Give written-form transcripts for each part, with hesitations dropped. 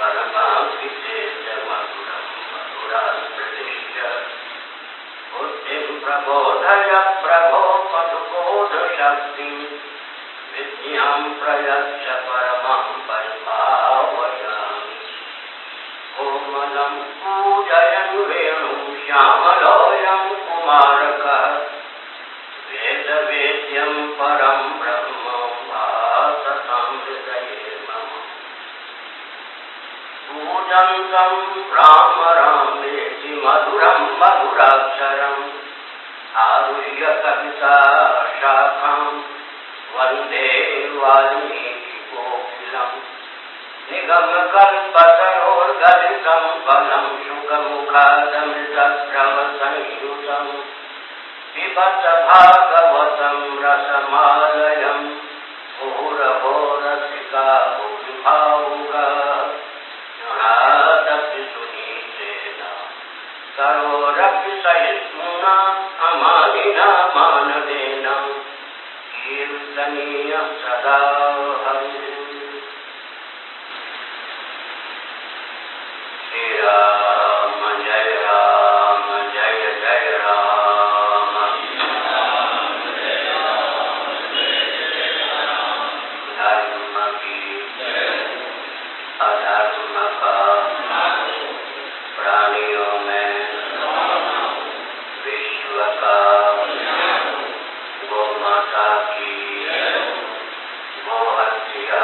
परमापितेश मधुरं मधुरामृतश्च बुद्धिं प्रबोधय प्रभो मधुबोधशक्तिं विद्यां प्रयच्छ परमं परिभावयामि कोमलं पूजयन् वेणुं श्यामलोऽयं कुमारकः वेदवेद्यं परं ब्रह्म भासतां हृदये मम पूजन्तं राम रामेति मधुरं मधुराक्षरम् आरुह्य कविता शाखां वन्दे वाल्मीकिकोकिलम् निगमकल्पतरोर्गलितं फलं शुकमुखादमृतस्रवसंयुतम् पिबत भागवतं रसमालयं मुहुरहो रसिका भुविभावुकाः शृणुयादपि सुनीतेन करोरपि सहिष्णुना अमानिना मानवेन कीर्तनीयं सदा हरिः। श्री राम जय राम जय जय राम धर्म की अधर्म का प्राणियों में विश्व का गौ माता की गोहत्या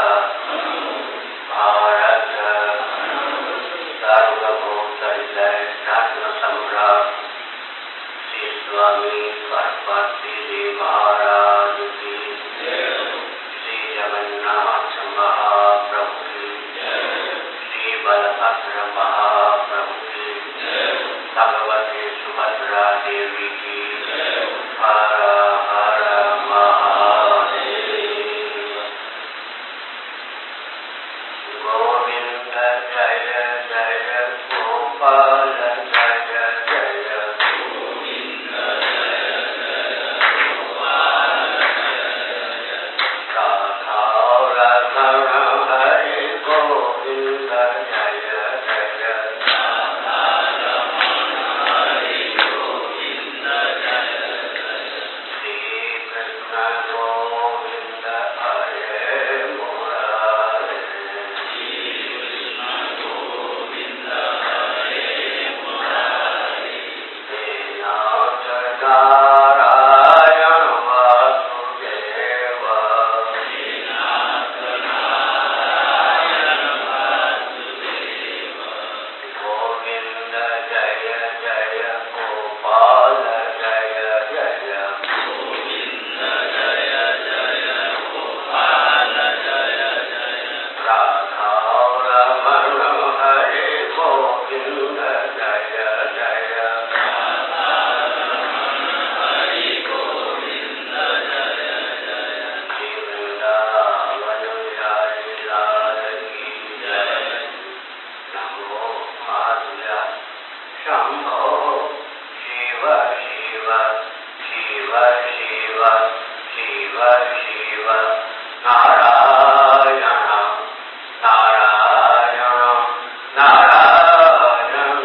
भारत सार्वभौम धर्म सम्राट श्री स्वामी परमहंस जी महाराज की श्री जगन्नाथ महाप्रभु की श्री बलभद्र महाप्रभु की भगवती सुभद्रा देवी की हर हर महादेव। गोविंद जय जय गोपाल जय जय गोविंद जय जय गोपाल राधा रमण हरे गोविंद जय जय राधा रमण हरे गोविंद जय श्री कृष्ण गोविंद हरे मुरारे श्री कृष्ण गोविंद हरे मुरारे हे नाथ नारायण वासुदेव हे नाथ नारायण वासुदेव गोविंद जय जय गोपाल जय जय गोविंद जय जय गोपाल जय जय राधा रमण हरे गोविंद जय जय राधा रमण हरे गोविंद जय जय श्री वृंदावन बिहारी लाल की जय नमो माधुर्य शंभो शिव शिव शिव शिव शिव शिव नारायण नारायण नारायण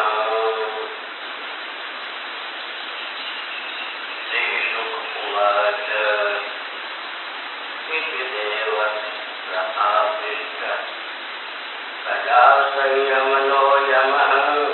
श्री शुक उवाच इति देवस्य आदिष्ट सदा संयमनो यमः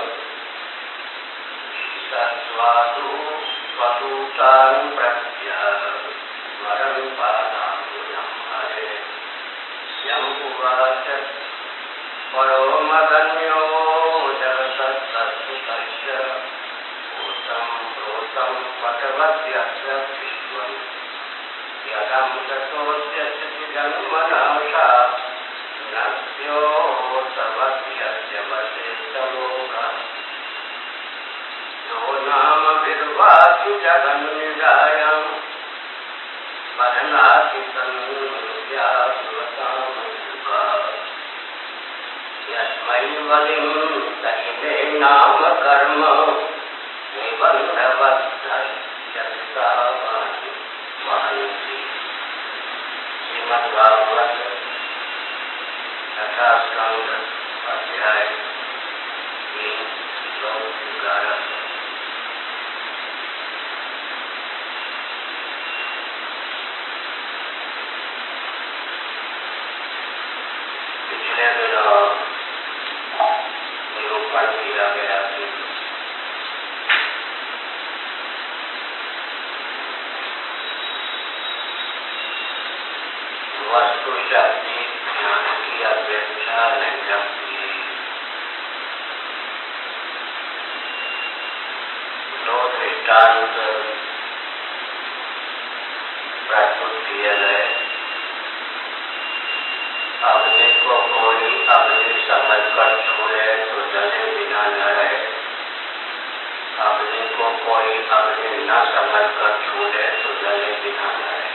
सत्त्वादु स्वदूतान् प्रत्य स्मरन् पादाम्बुजं हरे यम् उवाच परो मदन्यो जगतस्तत्सुतस्य भूतं प्रोतं पटवत्यस्य विश्वम् यदं ततोऽस्य स्थितिजन्मनाशा नस्योऽसवत्यस्य वसेस्तलोकः यो नामभिर्वाचि जगन्निजायां वदनाति तन्व्यासुवतामयुगा यस्मै बलिं सहिते नाम कर्म निबन्धवद्धश्चरिता वहन्ति श्रीमद्भागवत कथा स्कंद अध्याय 3 श्लोक 11। पिछले दिनों निरूपण किया गया कि वस्तु शक्ति ज्ञान की अपेक्षा नहीं रखती। दो दृष्टांत प्रस्तुत किए गए। अग्नि को कोई अग्नि समझकर छूए तो जले बिना न रहे, अग्नि को कोई अग्नि न समझकर छूए तो जले बिना न रहे।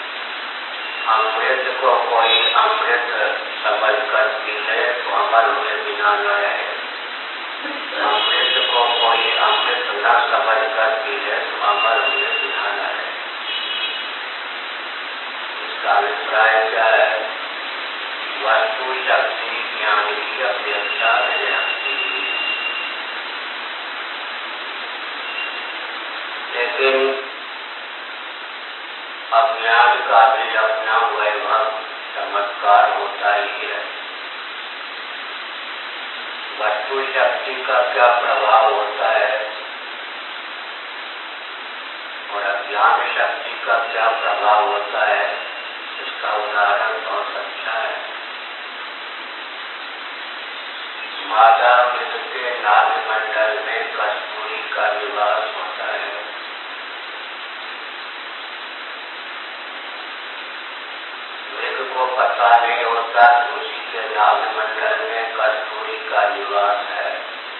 अमृत को कोई अमृत समझकर पी ले तो अमर हुए बिना न रहे, अमृत को कोई अमृत न समझकर पी ले तो अमर हुए बिना न रहे। इसका अभिप्राय क्या है? वस्तु शक्ति ज्ञान की अपेक्षा नहीं रखती, लेकिन अज्ञान का भी अपना वैभव चमत्कार होता ही है। वस्तु शक्ति का क्या प्रभाव होता है और अज्ञान शक्ति का क्या प्रभाव होता है, इसका उदाहरण बहुत अच्छा है। मादा मृग के नाभिमंडल में कस्तूरी का निवास होता है। को पता नहीं होता उसी के नाभिमंडल में कस्तूरी का निवास है,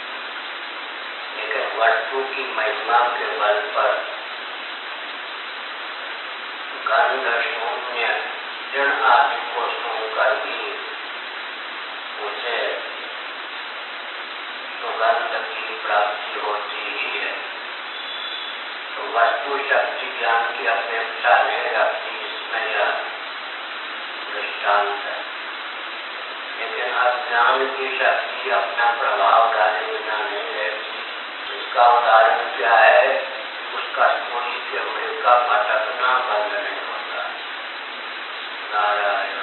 लेकिन वस्तु की महिमा के बल पर गंध शून्य जड़ आदि को सुनकर भी उसे सुगंध की प्राप्ति होती ही है। तो वस्तु शक्ति ज्ञान की अपेक्षा नहीं रखती, इसमें यह दृष्टांत है। लेकिन अज्ञान की शक्ति अपना प्रभाव डाले बिना नहीं रहती। इसका उदाहरण क्या है? उस कस्तूरी के मृग का भटकना बंद नहीं होता। नारायण।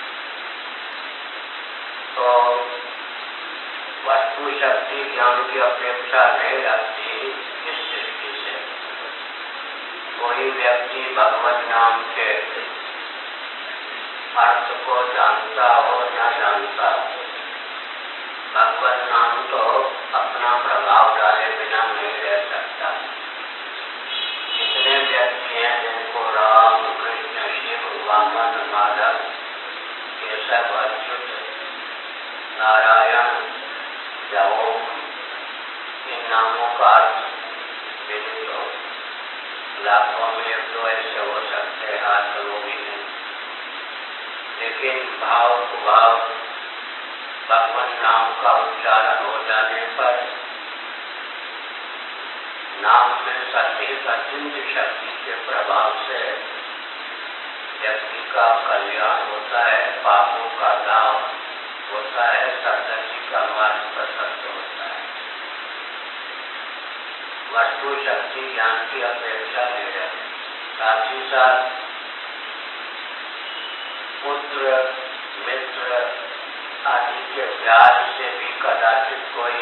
तो वस्तु शक्ति ज्ञान की अपेक्षा नहीं रखती। इस दृष्टि से कोई व्यक्ति भगवत नाम के अर्थ को जानता हो न जानता हो, भगवत नाम तो अपना प्रभाव डाले बिना नहीं रह सकता। कितने व्यक्ति हैं जिनको राम कृष्ण शिव वामन माधव केशव अच्युत नारायण या ओम इन नामों का अर्थ विदित हो। लाखों में एक दो ऐसे हो सकते हैं, आज तो वो भी नहीं। लेकिन भाव कुभाव भगवान नाम का उच्चारण हो जाने पर नाम में सचेत अचिंत्य शक्ति के प्रभाव से व्यक्ति का कल्याण होता है, पापों का दाव होता है, सतगति का मार्ग प्रशस्त होता है। वस्तु शक्ति ज्ञान की अपेक्षा नहीं रहती। साथ ही साथ पुत्र मित्र आदि के प्यार से भी कदाचित कोई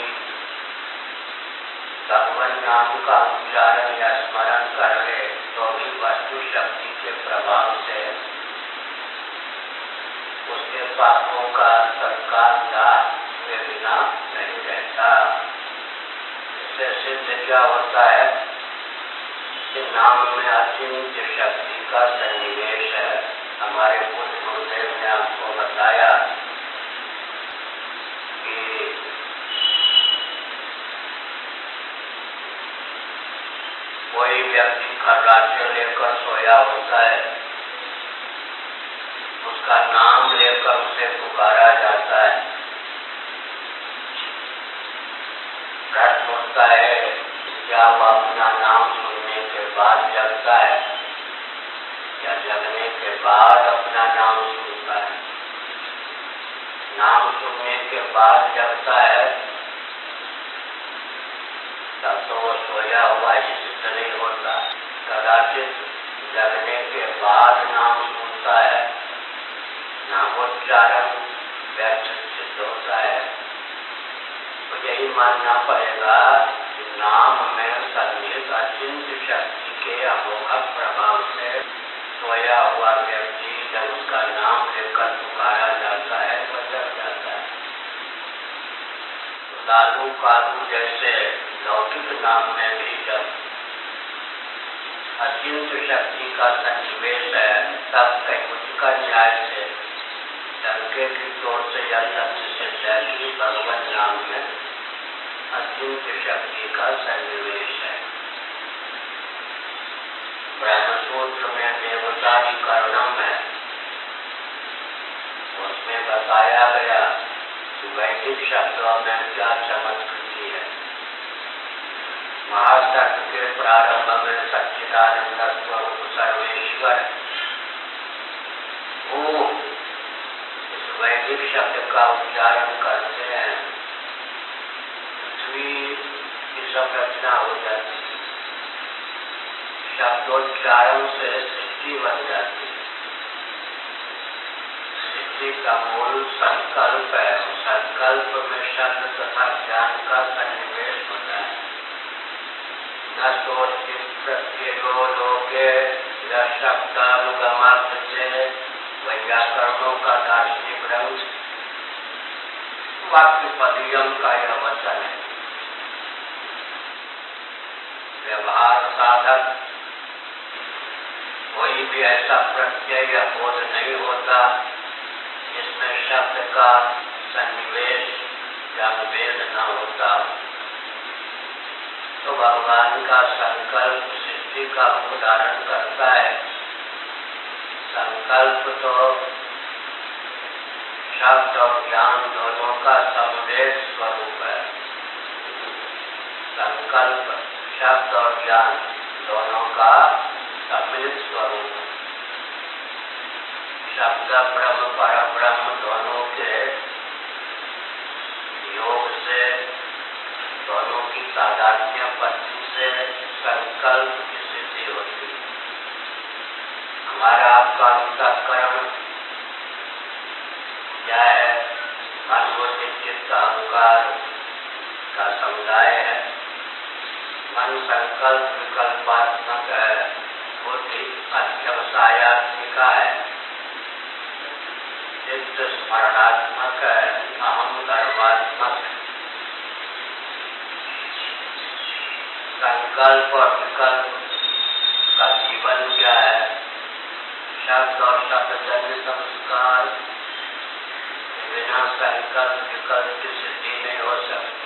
भगवान नाम का उच्चारण या स्मरण कर ले तो भी वस्तु शक्ति के प्रभाव से उसके पापों का तत्काल दाह हुए बिना नहीं रहता। इससे सिद्ध क्या होता है कि नाम में अचिंत्य शक्ति का सन्निवेश है। हमारे पूज्य गुरुदेव ने आपको बताया कि कोई व्यक्ति खर्राटे लेकर सोया होता है, उसका नाम लेकर उसे पुकारा जाता है। प्रश्न उठता है क्या वह अपना नाम सुनने के बाद जगता है या जगने के बाद अपना नाम सुनता है? नाम सुनने लेने के बाद जगता है तब तो वो सोया हुआ ही सिद्ध नहीं होता। कदाचित जगने के बाद नाम सुनता है, नामोच्चारण व्यर्थ सिद्ध होता है। तो यही मानना पड़ेगा कि नाम में सन्निहित अचिंत्य शक्ति के अमोघ प्रभाव से सोया हुआ व्यक्ति जब उसका नाम लेकर पुकारा जाता है तो जग जाता है। लालू कालू जैसे लौकिक नाम में भी जब अचिंत्य शक्ति का सन्निवेश है तब कैकुंज का न्याय से डंके की चोट से यह सत्य सिद्ध है कि भगवत नाम में अचिंत्य शक्ति का सन्निवेश है। ब्रह्मसूत्र में देवताधिकरणम है, उसमें बताया गया कि वैदिक शब्दों में क्या चमत्कृति है। महासत्य के प्रारंभ में सच्चिदानंद स्वरूप सर्वेश्वर वो इस वैदिक शब्द का उच्चारण करते हैं, पृथ्वी की संरचना हो जाती है, शब्दोच्चारण से सृष्टि बन जाती है। सृष्टि का मूल संकल्प है, संकल्प में शब्द तथा ज्ञान का सन्निवेश होता है। न सोचित प्रत्ययो लोके शब्दानुगमार्थ से व्याकरणों का दार्शनिक ग्रंथ वाक्य पदियम का यह वचन है। व्यवहार साधक कोई भी ऐसा प्रत्यय या बोध नहीं होता जिसमें शब्द का सन्निवेश या भेद न होता। तो भगवान का संकल्प सृष्टि का रूप धारण करता है। संकल्प तो शब्द और ज्ञान दोनों का समवेत स्वरूप है। संकल्प शब्द और ज्ञान दोनों का सम्मिलित स्वरूप है। शब्द ब्रह्म पर ब्रह्म दोनों के योग से, दोनों की तादात्म्य पत्ति से संकल्प की सिद्धि होती है। हमारा आपका अंतःकरण क्या है? मन बुद्धि चित्त अहंकार का समुदाय है। मन संकल्प विकल्पात्मक है, बुद्धि अध्यवसायात्मिका है, चित्त स्मरणात्मक है, अहम गर्वात्मक। संकल्प और विकल्प का जीवन क्या है? शब्द और शब्दजन्य संस्कार बिना संकल्प विकल्प की सिद्धि नहीं हो सकती।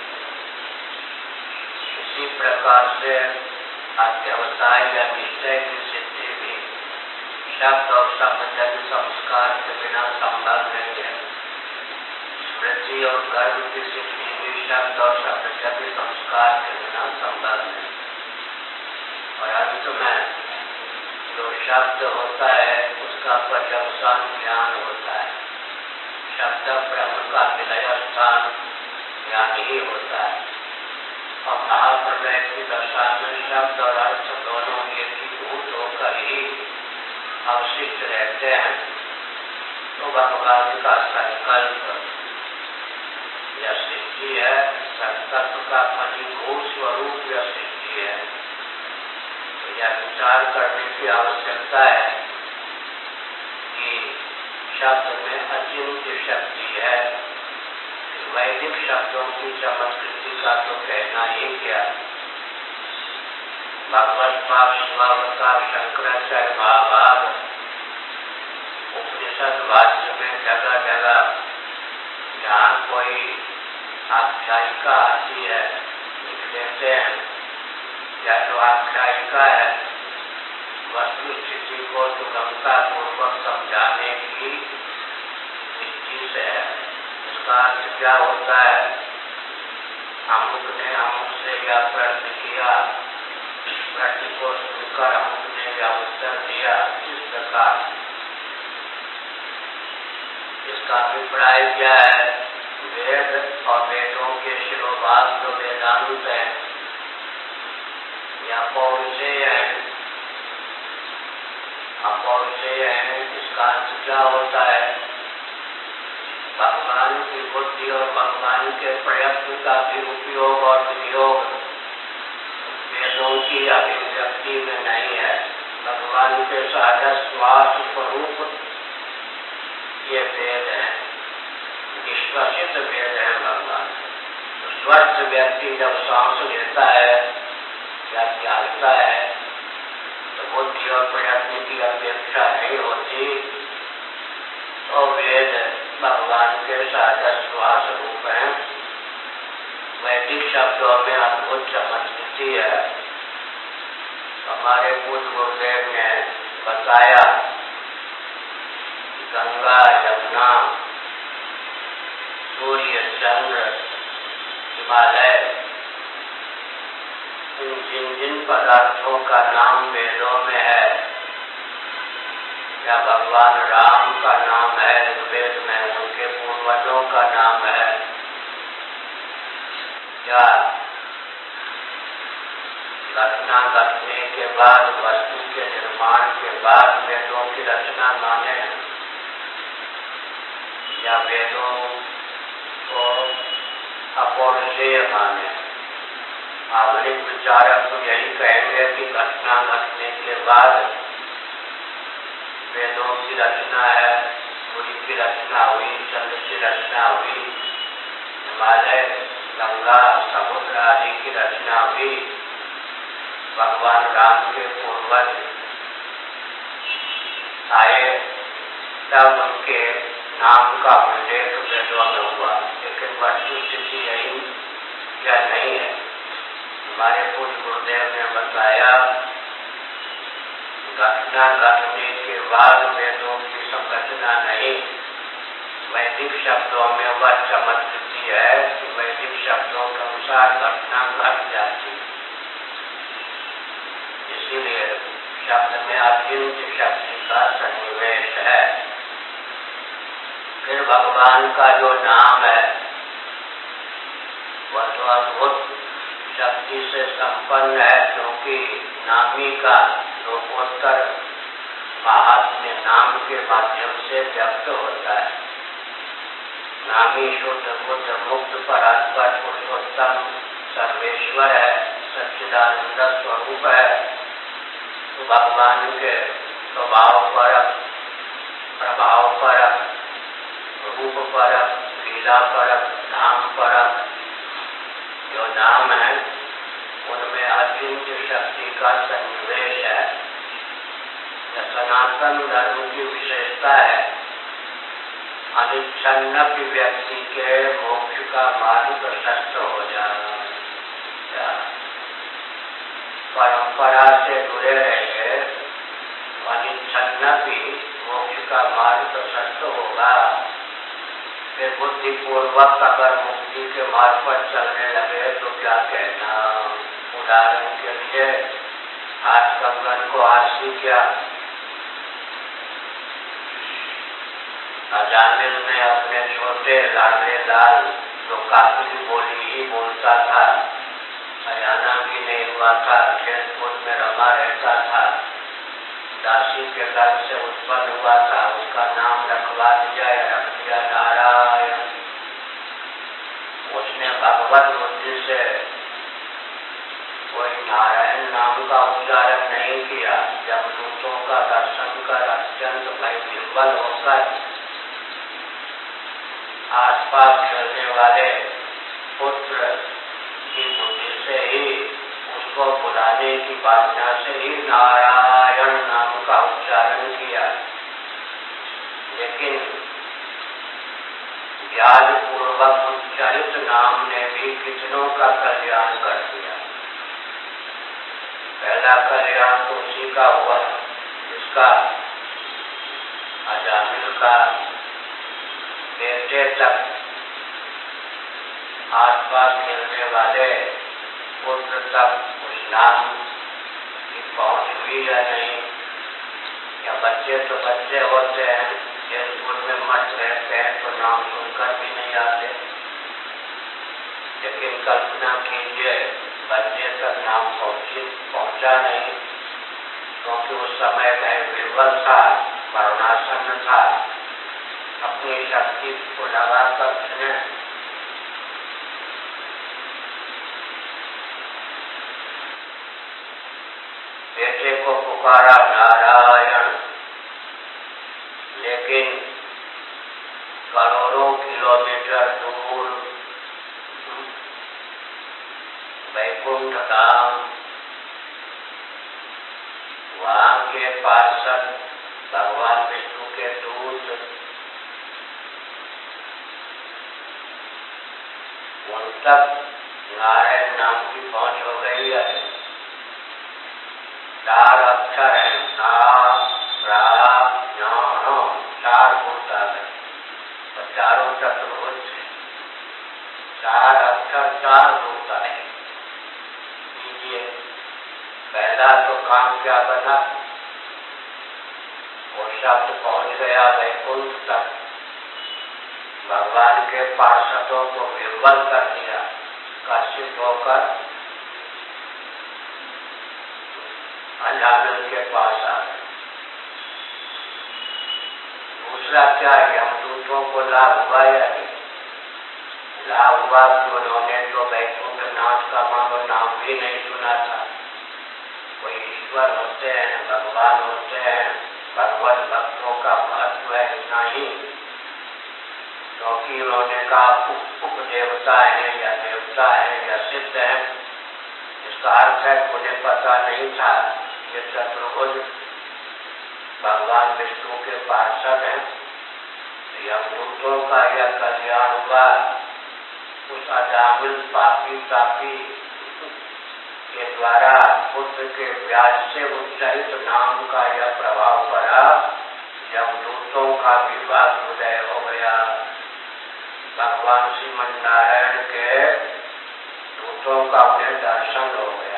इसी प्रकार से अध्यवसाय या निश्चय की सिद्धि भी शब्द और शब्दजन्य संस्कार के बिना संभव नहीं है। स्मृति और कर्म की सिद्धि भी शब्द और शब्दजन्य संस्कार के बिना संभव नहीं। और अंत में जो शब्द होता है उसका पर्यवसान ज्ञान होता है। शब्द ब्रह्म का विलय स्थान ज्ञान ही होता है। और महाप्रलय की दशा में शब्द और अर्थ दोनों एकीभूत होकर ही अवशिष्ट रहते हैं। तो भगवान का संकल्प यह सृष्टि है, संकल्प का फलीभूत स्वरूप यह सृष्टि है। तो यह विचार करने की आवश्यकता है कि शब्द में अचिंत्य शक्ति है। वैदिक शब्दों की चमत्कृति का तो कहना ही क्या। भगवत पाप शिवावतार शंकराचार्य महाभाग उपनिषद भाष्य में जगह जगह जहाँ कोई आख्यायिका आती है लिख देते हैं। या जो आख्यायिका है वस्तु स्थिति को सुगमता पूर्वक समझाने की दृष्टि से है। इसका अर्थ क्या होता है? अमुक ने अमुक से यह प्रश्न किया, प्रश्न को सुनकर अमुक ने यह उत्तर दिया। इस प्रकार इसका अभिप्राय क्या है? भगवान के प्रयत्न का भी उपयोग और विनियोग वेदों की अभिव्यक्ति में नहीं है। भगवान के सहजस्वास स्वरूप ये वेद है, विश्वसित वेद है भगवान। तो स्वस्थ व्यक्ति जब सांस लेता है या त्यागता है तो बुद्धि और प्रयत्न की अपेक्षा नहीं होती। तो वेद भगवान के सहजस्वास रूप है। वैदिक शब्दों में अद्भुत चमत्कृति है। हमारे पूज्य गुरुदेव ने बताया गंगा, यमुना, सूर्य, चंद्र, हिमालय, जिन जिन पदार्थों का नाम वेदों में है या भगवान राम का नाम है ऋग्वेद में, उनके पूर्वजों का नाम है, या घटना घटने के बाद वस्तु के निर्माण के बाद वेदों की रचना माने या वेदों को अपौरुषेय माने। आधुनिक विचारक तो यही कहेंगे कि घटना घटने के बाद वेदों की रचना है, सूर्य की रचना हुई, चंद्र की रचना हुई, हिमालय, गंगा, समुद्र आदि की रचना हुई। भगवान राम के पूर्वज आए तब उनके नाम का उल्लेख वेदों में हुआ, लेकिन वस्तुस्थिति यही या नहीं है। हमारे पूज्य गुरुदेव ने बताया घटना घटने के बाद वेदों की संरचना नहीं। वैदिक शब्दों में वह चमत्कृति है कि वैदिक शब्दों के अनुसार घटना घट जाती। इसीलिए शब्द में अचिंत्य शक्ति का सन्निवेश है। फिर भगवान का जो नाम है वह तो अद्भुत शक्ति से संपन्न है, क्योंकि नामी का लोकोत्तर महात्म्य नाम के माध्यम से व्यक्त होता है। नामी शुद्ध बुद्ध मुक्त परात्पर पुरुषोत्तम सर्वेश्वर है, सच्चिदानंद स्वरूप है। तो भगवान के स्वभाव परक, प्रभाव परक, रूप परक, लीला परक, धाम परक जो नाम है उनमें अचिंत्य शक्ति का सन्निवेश है। यह सनातन धर्म की विशेषता है। अनिच्छन्न की व्यक्ति के मोक्ष का मार्ग प्रशस्त हो जाना। परंपरा से जुड़े रहिए, अनिच्छन्न की मोक्ष का मार्ग प्रशस्त होगा। फिर बुद्धिपूर्वक अगर मुक्ति के मार्ग पर चलने लगे तो क्या कहना। उदाहरण के लिए हाथ कंगन को हाथी किया। अजामिल ने अपने छोटे लाडले लाल जो काफी बोली ही बोलता था, हरियाणा भी नहीं हुआ था, खेलकूद में रमा रहता था, दासी के घर से उत्पन्न हुआ था, उसका नाम रखवा दिया या रख दिया नारायण। उसने भगवत बुद्धि से कोई नारायण नाम का उच्चारण नहीं किया। जब दूतों का दर्शन कर अत्यंत भय विह्वल होकर आसपास खेलने वाले पुत्र की बुद्धि से ही उसको बुलाने की वासना से ही नारायण नाम का उच्चारण किया। लेकिन व्याज पूर्वक उच्चारित नाम ने भी कितनों का कल्याण कर दिया। पहला कल्याण तो उसी का हुआ जिसका अजामिल का बेटे तक आसपास खेलने वाले पुत्र तक उस नाम की पहुंच हुई या नहीं। या बच्चे तो बच्चे होते हैं, खेलकूद में मस्त रहते हैं तो नाम सुनकर भी नहीं आते। लेकिन कल्पना कीजिए बच्चे तक नाम पहुंचा नहीं, क्योंकि उस समय में विह्वल था, मरणासन्न था। अपनी शक्ति को लगाकर उसने पुकारा नारायण, लेकिन करोड़ों किलोमीटर दूर वैकुंठ धाम, वहां के पार्षद भगवान विष्णु के दूत उन तक नारायण नाम की पहुंच हो गई है। 4 अक्षर है, ना रा नो, 4 भूत आ गए और चारों चतुर्भुज से 4 अक्षर 4 भूत आए। लीजिए, पहला तो काम क्या बना, वो शब्द पहुंच गया वैकुंठ तक, भगवान के पार्षदों को विह्वल कर दिया, कर्षित होकर अजामिल के पास आ गए। दूसरा क्या, यमदूतों को लाभ हुआ या नहीं? लाभ हुआ कि उन्होंने तो वैकुंठ नाथ का नाम भी नहीं सुना था। कोई ईश्वर होते हैं, भगवान होते हैं, भगवत भक्तों का महत्व है इतना ही, क्योंकि उन्होंने कहा उपदेवता है या देवता है या सिद्ध है। इसका अर्थ है उन्हें पता नहीं था ये चतुर्भुज भगवान विष्णु के पार्षद हैं। यमदूतों का यह कल्याण हुआ, उस अजामिल पापी तापी के द्वारा पुत्र के व्याज से उच्चारित नाम का यह प्रभाव पड़ा, यमदूतों का भी भाग्योदय हो गया। भगवान श्रीमन नारायण के दूतों का उन्हें दर्शन हो गया।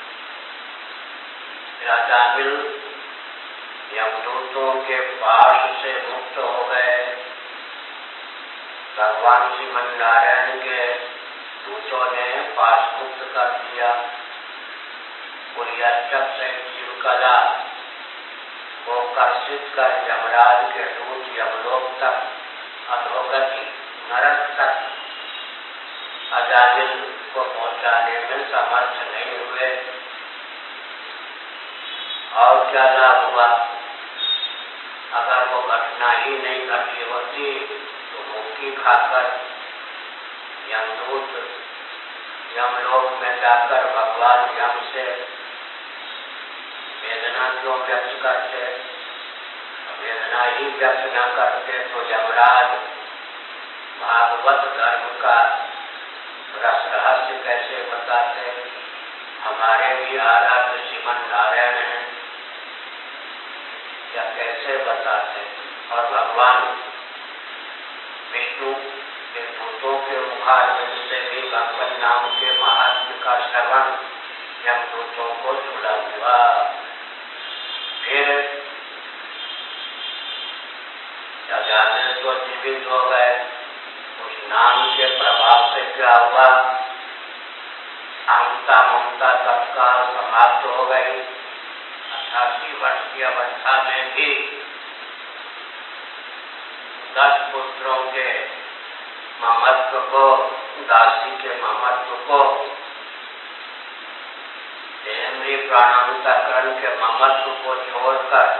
अजामिल यमदूतों के पाश से मुक्त हो गए। भगवान श्रीमन नारायण के दूतों ने पाश मुक्त कर दिया। पुर्यष्टक से जीव कला को कर्षित कर यमराज के दूत यमलोक तक, अधोगति नरक तक अजामिल को पहुंचाने में समर्थ नहीं हुए। और क्या लाभ हुआ? अगर वो घटना ही नहीं घटी होती तो मुक्ति खाकर यमदूत यमलोक में जाकर भगवान यम से वेदना क्यों व्यक्त करते? वेदना ही व्यक्त न करते तो यमराज भागवत धर्म का रस रहस्य कैसे बताते? हमारे भी आराध्य श्रीमन नारायण हैं, या कैसे बताते? और भगवान विष्णु के दूतों के मुखारविंद से भी भगवान नाम के महात्म्य का श्रवण यमदूतों को जुड़ा हुआ। फिर अजामिल तो जीवित हो गए। उस नाम के प्रभाव से क्या हुआ? अहंता ममता तत्काल समाप्त हो गई। 88 वर्ष की अवस्था में भी 10 पुत्रों के ममत्व को, दासी के ममत्व को, इंद्रिय प्राणांतकरण के ममत्व को छोड़कर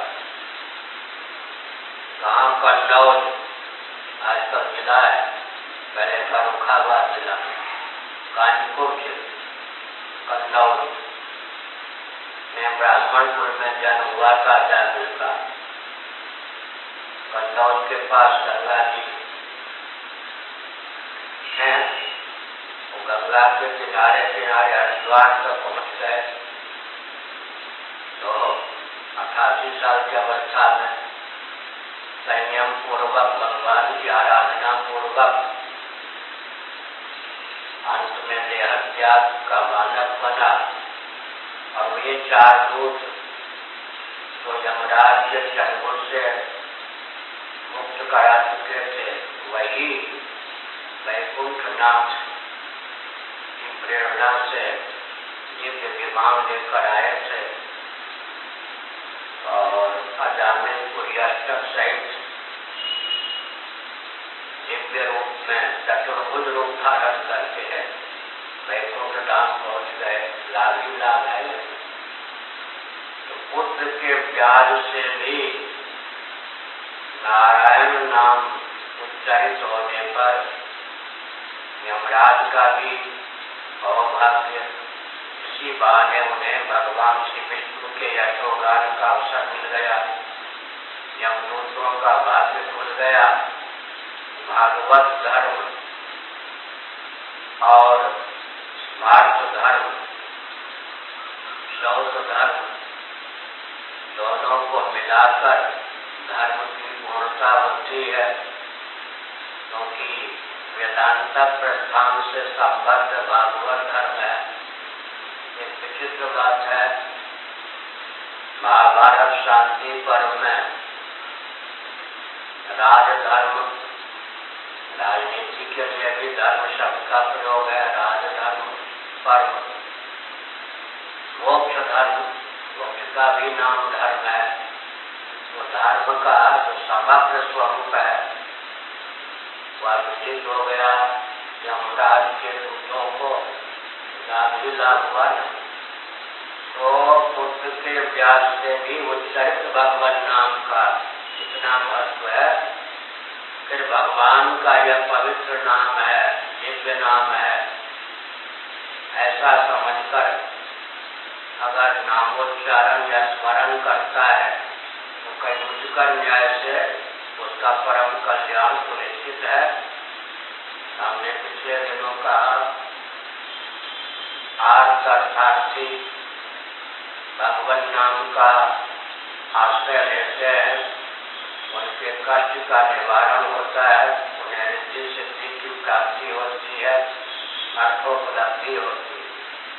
कहाँ कन्नौज आजकल जिला है, पहले फर्रुखाबाद जिला, कानपुर जिला, कन्नौज में ब्राह्मणपुर में जन्म हुआ था अजामिल का। कन्नौज के पास गंगा जी हैं, वो गंगा के किनारे किनारे हरिद्वार तक पहुंच गए। तो 88 साल की अवस्था में संयम पूर्वक भगवान की आराधना पूर्वक अंत में देह त्याग का मानक बना। और ये 4 दूत जो यमराज के चंगुल से मुक्त करा चुके थे, वही वैकुंठ नाथ की प्रेरणा से दिव्य विमान लेकर आए थे और अजामिल पुर्यष्टक सहित दिव्य रूप में चतुर्भुज रूप धारण करके वैकुंठ धाम पहुंच गए। लाभ ही लाभ है। तो पुत्र से भी नारायण नाम उच्चारित होने पर यमराज का भी सौभाग्य, इसी बहाने उन्हें भगवान श्री विष्णु के यशोगान का अवसर मिल गया, यमदूतों का भाग्य खुल गया। भागवत धर्म और स्मार्त धर्म, शौच धर्म, दोनों को मिलाकर धर्म की पूर्णता होती है, क्योंकि वेदांत प्रस्थान से संबद्ध भागवत धर्म है। एक विचित्र बात है, महाभारत शांति पर्व में राजधर्म, राजनीति के लिए भी धर्म शब्द का प्रयोग है, राजधर्म पर्व। मोक्ष धर्म, मोक्ष का भी नाम धर्म है। वो धर्म का जो समग्र स्वरूप है वह विदित हो गया। यमराज के दूतों को लाभ ही लाभ हुआ न, तो बुद्ध के व्यास से भी उच्चरित भगवान नाम का इतना महत्व है। फिर भगवान का यह पवित्र नाम है, दिव्य नाम है, ऐसा समझकर अगर नामोच्चारण या स्मरण करता है तो कई उच्चकर न्याय से उसका परम कल्याण सुनिश्चित है। हमने पिछले दिनों कहा, अर्थार्थी भगवान नाम का आश्रय लेते हैं, उनके कष्ट का निवारण होता है, उन्हें रिद्धि सिद्धि की प्राप्ति होती है, अर्थोपलब्धि होती है।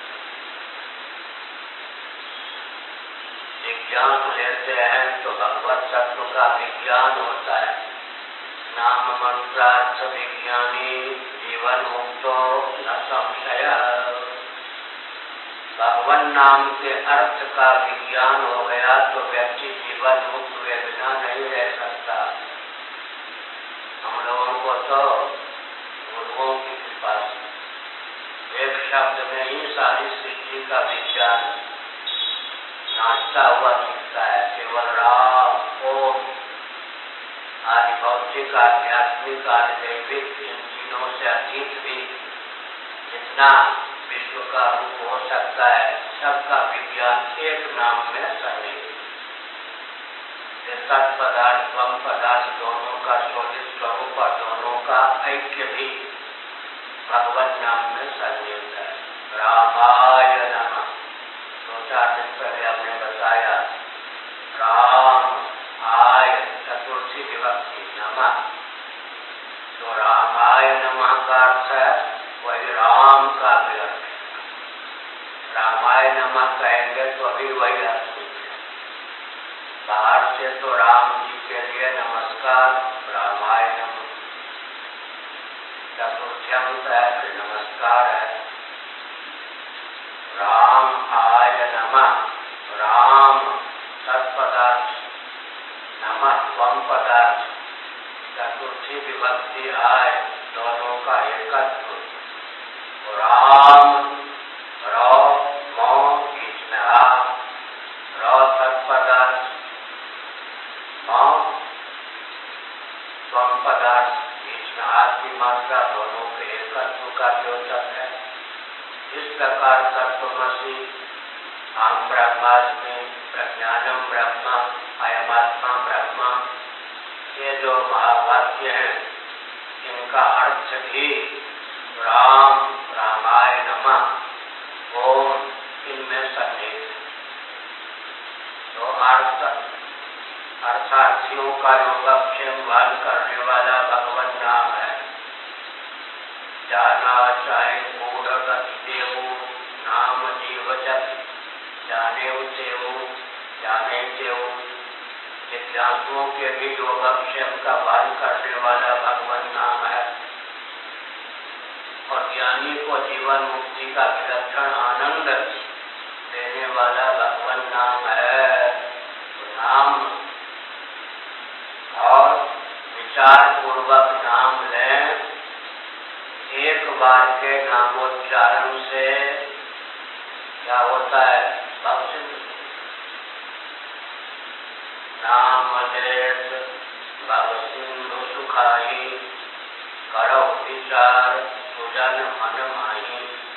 विज्ञान लेते हैं तो भगवत तत्व का विज्ञान होता है। नाम मंत्रार्थ विज्ञानी जीवन मुक्तो न संशय। भगवान नाम के अर्थ का विज्ञान हो गया तो व्यक्ति जीवन मुक्त हुए बिना नहीं रह सकता। हम लोगों को तो गुरुओं की कृपा से एक शब्द में ही सारी सृष्टि का विज्ञान नाचता हुआ दिखता है। केवल राम ओम आदि भौतिक आध्यात्मिक आदि दैविक इन तीनों से अतीत भी जितना विश्व का रूप हो सकता है, सबका विज्ञान एक नाम में सन्निहित। सत पदार्थ स्वम पदार्थ दोनों का शोधित स्वरूप और दोनों का ऐक्य भी भगवत नाम में सन्निहित है। रामाय नमः, 2-4 दिन पहले हमने बताया, राम आय चतुर्थी विभक्ति नमः, तो रामाय नमः का अर्थ है वही राम का भी अर्थ है। रामाय नमः कहेंगे तो अभी वही अर्थ है। बाहर से तो राम जी के लिए नमस्कार, रामाय नमः, चतुर्थ्यंत है फिर नमस्कार है। राम आय नमः, राम सत्पदार्थ, नमः स्वम पदार्थ, चतुर्थी विभक्ति आय, दोनों का एकत्व। राम रो मो बीच में आ, रो सत्पदार्थ, मो स्वम पदार्थ, बीच में आ की मात्रा, दोनों के एकत्व का द्योतक है। इस प्रकार तत्वमसि अहं ब्रह्मास्मि, प्रज्ञानम ब्रह्म, अयमात्मा ब्रह्म, ये जो महावाक्य हैं इनका अर्थ भी राम, रामाय नमः, ओम, इनमें सन्निहित है। तो अर्थार्थियों का योगक्षेम वाल करने वाला भगवान नाम है। जाना चाहे मूढ़ देव नाम जीव जप, जाने देव जाने देव। जिज्ञासुओं के भी योगक्षेम का वाल करने वाला भगवान नाम है और ज्ञानी को जीवन मुक्ति का विलक्षण आनंद देने वाला भगवान नाम है। तो नाम और विचार पूर्वक नाम लें। एक बार के नामोच्चारण से क्या होता है? नाम लेत भव सिंधु सुखाई, करो विचार सुजन मन माही।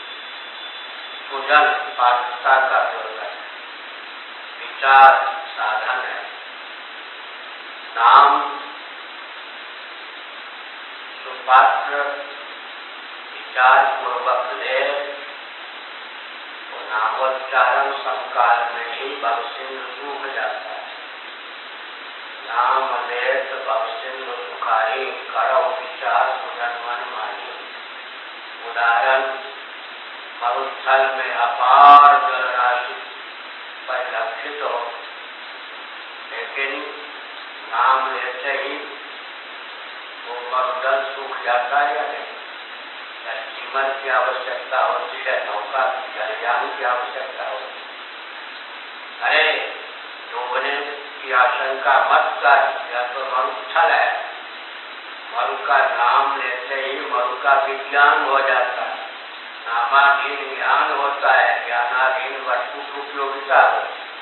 सुजन पात्रता का प्रयोग है, विचार साधन है। नाम सुपात्र विचार पूर्वक ले, तो नामोच्चारण समकाल में ही भवसिंधु सूख जाता है। नाम लेत भवसिंधु सुखाई, करो विचार सुजन मन माही। उदाहरण, मरुस्थल में अपार जल राशि परिलक्षित हो, लेकिन नाम लेते ही वो मरुदल सूख जाता है या नहीं? स्टीमर की आवश्यकता होती है, नौका की, जलयान की आवश्यकता होती है। अरे डूबने की आशंका मत कर, या तो मरुस्थल है। मरु का नाम लेते ही मरु का विज्ञान हो जाता है, नामाधीन ज्ञान होता है, ज्ञानाधीन वस्तु की उपयोगिता होती है।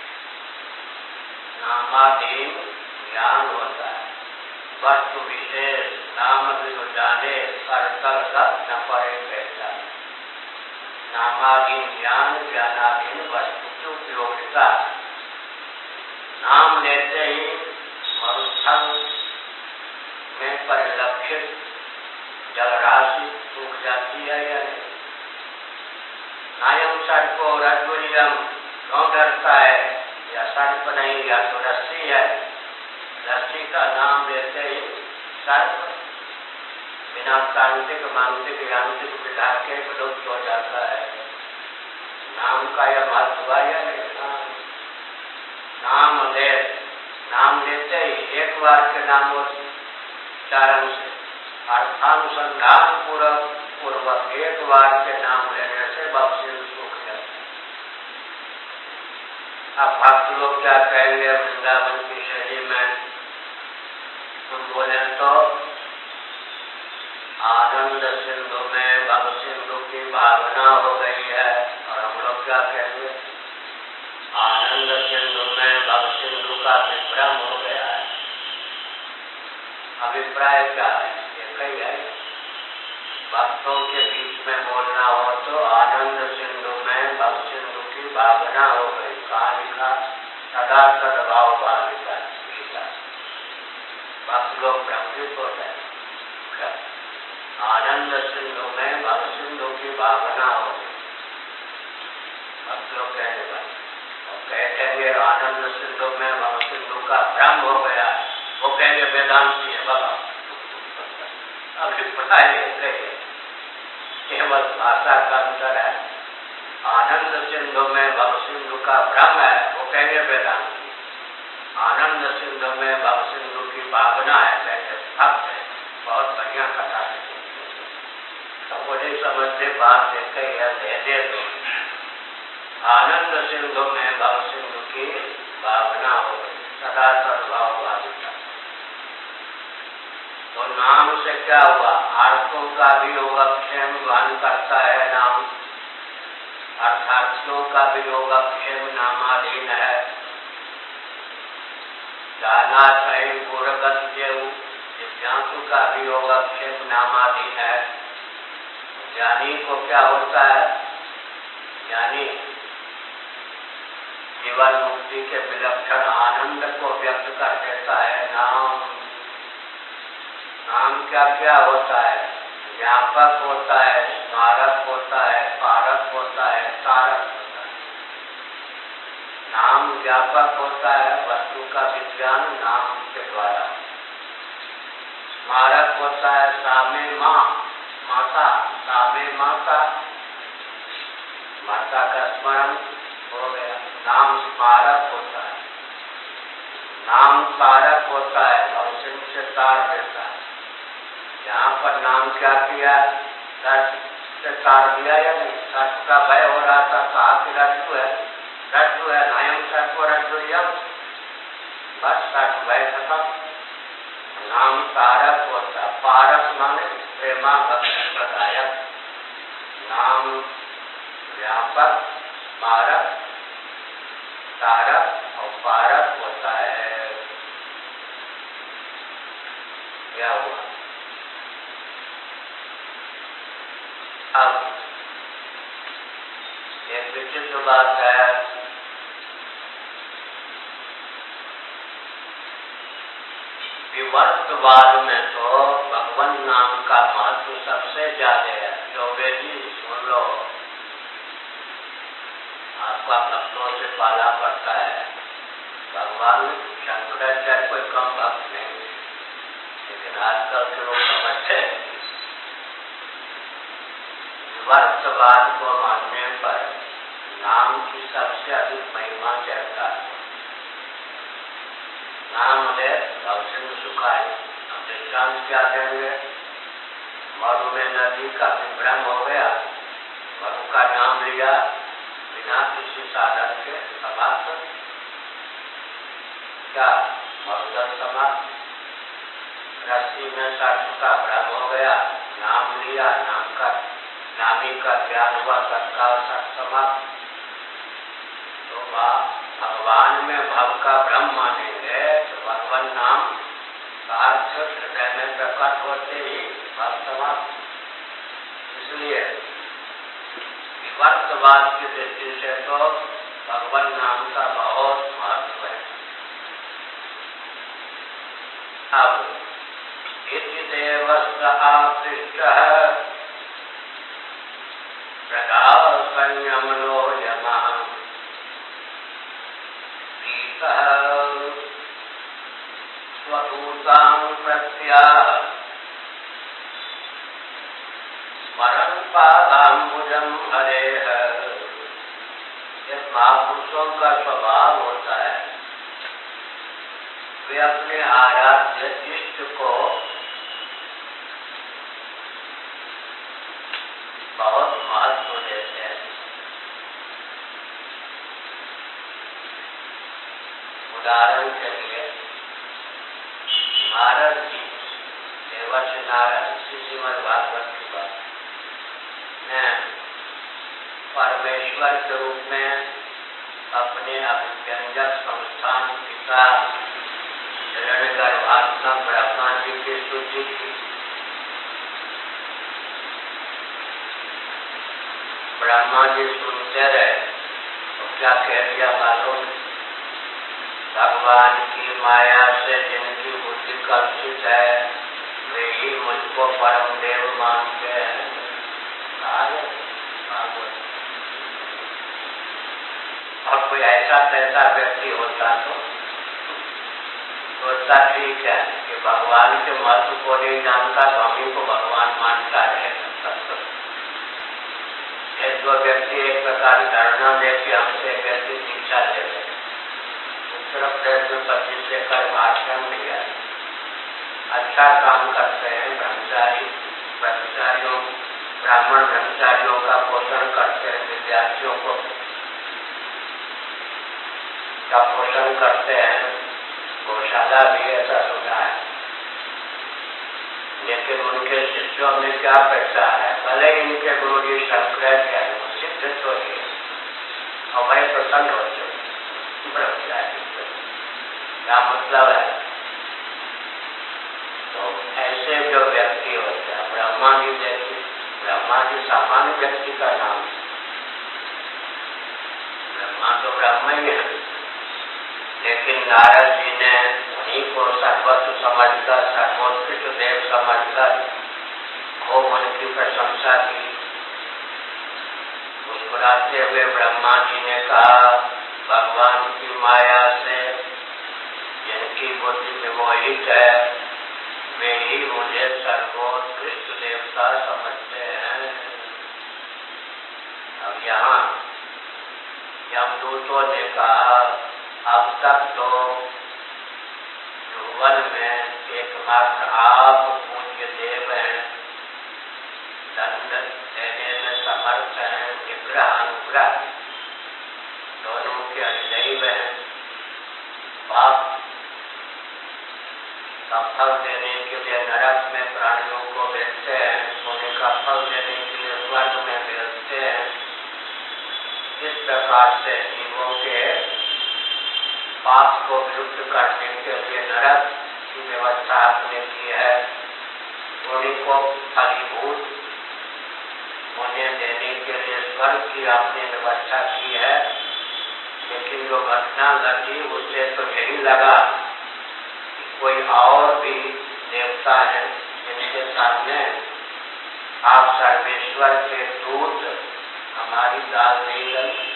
नामाधीन ज्ञान होता है, वस्तु विशेष नाम बिनु जाने, करतल सब न पड़े पहचान। नामाधीन ज्ञान, ज्ञानाधीन वस्तु की उपयोगिता। नाम लेते ही मरुस्थल में परिलक्षित जलराशि सूख जाती है या नहीं? नायम सर्पो रज्जुरियम, क्यों डरता है? या सर्प नहीं, या तो रस्सी है। रस्सी का नाम लेते ही सर्प बिना तांत्रिक मानसिक यांत्रिक विधा के विलुप्त हो जाता है। नाम का यह महत्व या नहीं? नाम लेते ही एक बार के नामोच्चारण से, अर्थानुसंधान पूर्वक एक बार के नाम लेने से भवसिंधु सूख जाता। अब भक्त लोग क्या कहेंगे वृंदावन की शैली में? हम बोले तो आनंद सिंधु में भवसिंधु की भावना हो गई है, और हम लोग क्या कहेंगे? आनंद सिंधु में भवसिंधु का विभ्रम हो गया है। अभिप्राय क्या है? एक ही है। भक्तों के बीच में बोलना हो तो आनंद सिंधु में भवसिंधु की भावना हो गई। कहा लिखा? सदा सद्भाव भाविका। भक्त लोग भ्रमित हो जाए। आनंद सिंधु में भवसिंधु की भावना हो गई। भक्त लोग कहेंगे, कहते हैं आनंद सिंधु में भवसिंधु का भ्रम हो गया। वो कहेंगे वेदांती है बाबा। अभिप्राय केवल भाषा का अंतर है। आनंद सिंधु में भवसिंधु का भ्रम है, वो कहेंगे वेदांती। आनंद सिंधु में भवसिंधु की भावना है, कहते भक्त है। बहुत बढ़िया कथा है। तो वो नहीं समझते, बात देते हैं दे दो। आनंद सिंधु में भवसिंधु की भावना हो गई, सदा सद्भाव भाविका। तो नाम से क्या हुआ? आर्तों का भी योगक्षेम वहन करता है नाम, अर्थार्थियों का भी योगक्षेम नामाधीन है। जाना चाहिए पूर्वगत्य, जिज्ञासु का भी योगक्षेम नामाधीन है। ज्ञानी को क्या होता है? ज्ञानी जीवन मुक्ति के विलक्षण आनंद को व्यक्त कर देता है। नाम क्या क्या होता है? व्यापक होता है, स्मारक होता है, कारक होता है, कारक होता है। नाम व्यापक होता है, वस्तु का विज्ञान नाम के द्वारा। स्मारक होता है, सामे माँ, माता, सामे माता, माता का स्मरण हो गया। नाम स्मारक होता है। नाम कारक होता है, भवसिंधु से तार देता है। यहाँ पर नाम क्या किया? सर्प से तार दिया या नहीं? सर्प का भय हो रहा था, कहा कि रज्जु है, रज्जु है, नायम सर्प रज्जुर्यम, बस सर्प भय खत्म। नाम तारक होता, पारक माने प्रेमा भक्ति प्रदायक। नाम व्यापक, स्मारक, तारक और पारक होता है। अब एक विचित्र बात है, विवर्तवाद में तो भगवान नाम का महत्व सबसे ज्यादा है। जो बेटी सुन लो, आपका भक्तों से पाला पड़ता है। भगवान शंकराचार्य कोई कम भक्त नहीं, लेकिन आजकल के लोग समझते हैं विवर्तवाद को मानने पर नाम की सबसे अधिक महिमा चढ़ता है। नाम है भवसिंधु सुखाई। अब दृष्टांत क्या देंगे? मरु में नदी का विभ्रम हो गया, मरु का नाम लिया बिना किसी साधन के, समाप्त। क्या मरुदन समाप्त? रस्सी में सर्प का भ्रम हो गया, नाम लिया, नामी का ज्ञान हुआ, तत्काल समाप्त। तो भगवान में भव का भ्रम मानेंगे तो भगवान नाम का अर्थ हृदय में प्रकट होते ही भव समाप्त। इसलिए विवर्तवाद की दृष्टि से तो भगवान नाम का बहुत महत्व है। अब इति देवस्य आकृष्टः प्रदाव संयमनो यमः प्रीतः स्वदूतां प्रत्याह स्मरन् पादाम्बुजं हरेः। ये महापुरुषों का स्वभाव होता है, वे अपने आराध्य इष्ट को बहुत महत्व देते हैं। उदाहरण के लिए नारद जी, देवर्षि नारद, श्रीमद् भागवत की बात ने परमेश्वर के रूप में अपने अभिव्यंजक संस्थान पिता हिरण्यगर्भात्मक ब्रह्मा जी की स्तुति की। ब्रह्मा जी सुनते रहे तो क्या कह दिया मालूम? भगवान की माया से जिनकी बुद्धि कल्पित है वे ही मुझको परम देव मानते हैं। और कोई ऐसा तैसा व्यक्ति होता तो सोचता ठीक है कि भगवान के महत्व को नहीं जानता तो हम ही को भगवान मानता है। एक दो व्यक्ति एक प्रकार धारणा दे कि हमसे व्यक्ति शिक्षा ले रहे, उत्तर प्रदेश में 25 एकड़ भाषण दिया, अच्छा काम करते हैं, ब्रह्मचारियों ब्राह्मण ब्रह्मचारियों का पोषण करते हैं, विद्यार्थियों को का पोषण करते हैं, गौशाला भी ऐसा सुना है। लेकिन उनके शिष्यों में क्या पहचान है? भले इनके गुरु जी शंकराचार्य सिद्ध तो ही और भाई प्रसन्न होते ब्रह्मचारी, क्या मतलब है? तो ऐसे जो व्यक्ति होते हैं, ब्रह्मा जी सामान्य व्यक्ति का नाम, ब्रह्मा तो ब्रह्मा ही है, लेकिन नारद जी ने उन्हीं को सर्वस्व समझकर, सर्वोत्कृष्ट देव समझकर खूब उनकी प्रशंसा की। मुस्कुराते हुए ब्रह्मा जी ने कहा, भगवान की माया से जिनकी बुद्धि विमोहित है वे ही मुझे सर्वोत्कृष्ट देवता समझते हैं। अब यहाँ यमदूतों ने कहा, अब तक तो भुवन में एकमात्र आप पूज्य देव हैं, दंड देने में समर्थ हैं, निग्रह अनुग्रह दोनों के अधिदैव हैं। पाप का फल देने के लिए नरक में प्राणियों को भेजते हैं, सोने का फल देने के लिए स्वर्ग में भेजते हैं। इस प्रकार से जीवों के पाप को विरुद्ध करने के लिए नरक की व्यवस्था आपने की है। उन्हीं को फलीभूत भर की आपने व्यवस्था की है, लेकिन जो घटना घटी उससे तो यही लगा कि कोई और भी देवता है जिनके सामने आप सर्वेश्वर के दूत हमारी दाल नहीं गई।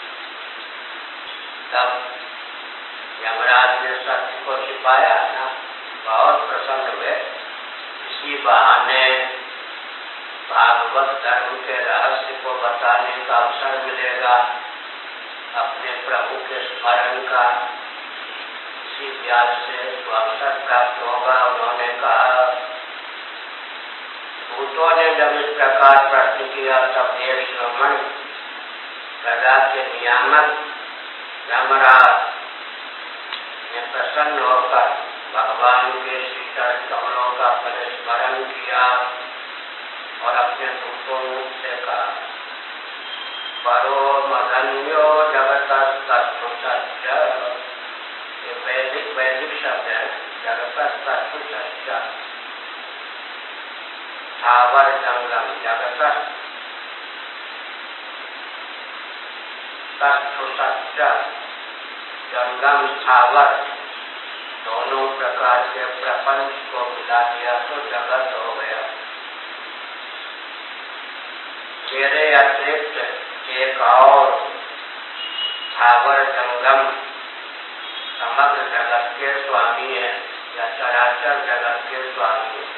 तब यमराज ने सत्य को छिपाया ना, बहुत प्रसन्न हुए। इसी बहाने भागवत धर्म के रहस्य को बताने का अवसर मिलेगा, अपने प्रभु के स्मरण का इसी व्यास से अवसर प्राप्त होगा। उन्होंने कहा, दूतों ने जब इस प्रकार प्रश्न किया तब देव शिरोमणि प्रजा के नियामक यमराज ने प्रसन्न होकर भगवान के श्री चरण कमलों का स्मरण किया और अपने दूतों से कहा, परो मधन्यो जगतस्तु सत्य। ये वैदिक शब्द है, जगतस्तु सत्य। स्थावर जंगम जगत तत्व सत्य, जंगम स्थावर दोनों प्रकार के प्रपंच को मिला दिया तो जगत हो गया। मेरे अतिरिक्त एक और स्थावर जंगम समग्र जगत के स्वामी है या चराचर जगत के स्वामी है।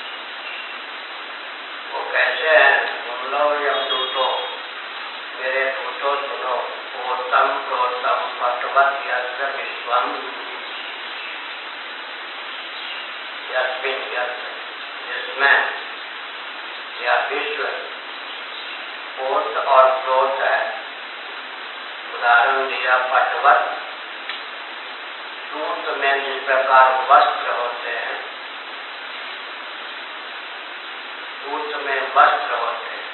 वो कैसे हैं? सुन लो यमदूतों, मेरे दूतों सुनो। ओतम प्रोतम पटवत यत्र विश्वम, यस्मिन यत्र जिसमें यह विश्व ओत और प्रोत है। उदाहरण दिया पटवत, सूत में जिस प्रकार वस्त्र होते हैं, सूत में वस्त्र होते हैं,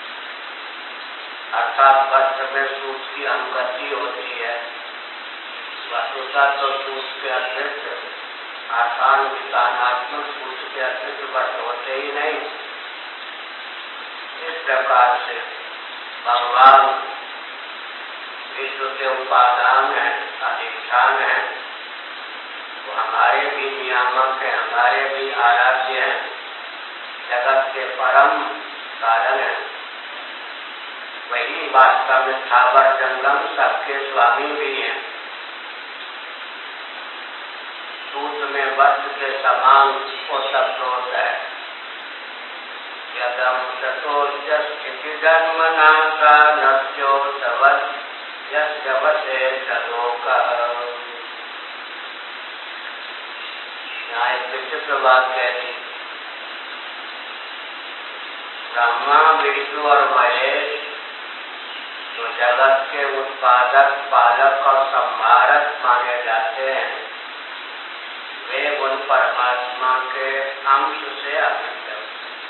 अर्थात वस्त्र में सूत की अनुगति होती है। वस्तुतः तो सूत के अतिरिक्त आसान विधानात्मक सूत के अतिरिक्त वस्त्र होते ही नहीं। इस प्रकार से भगवान विश्व के उपादान है, अधिष्ठान है, वो हमारे भी नियामक है, हमारे भी आराध्य हैं, जगत के परम कारण है। वही वास्तव में स्थावर जंगम सबके स्वामी भी हैं। सूत में वस्त्र के समान वो सब दोष है। यदम ततोस्ति जन्मनासा नस्योतवत् यस्यवसे चलोकः। यहाँ एक विचित्र बात कह दी। ब्रह्मा विष्णु और महेश जो जगत के उत्पादक, पालक और संहारक माने जाते हैं, वे उन परमात्मा के अंश से अभिन्न है।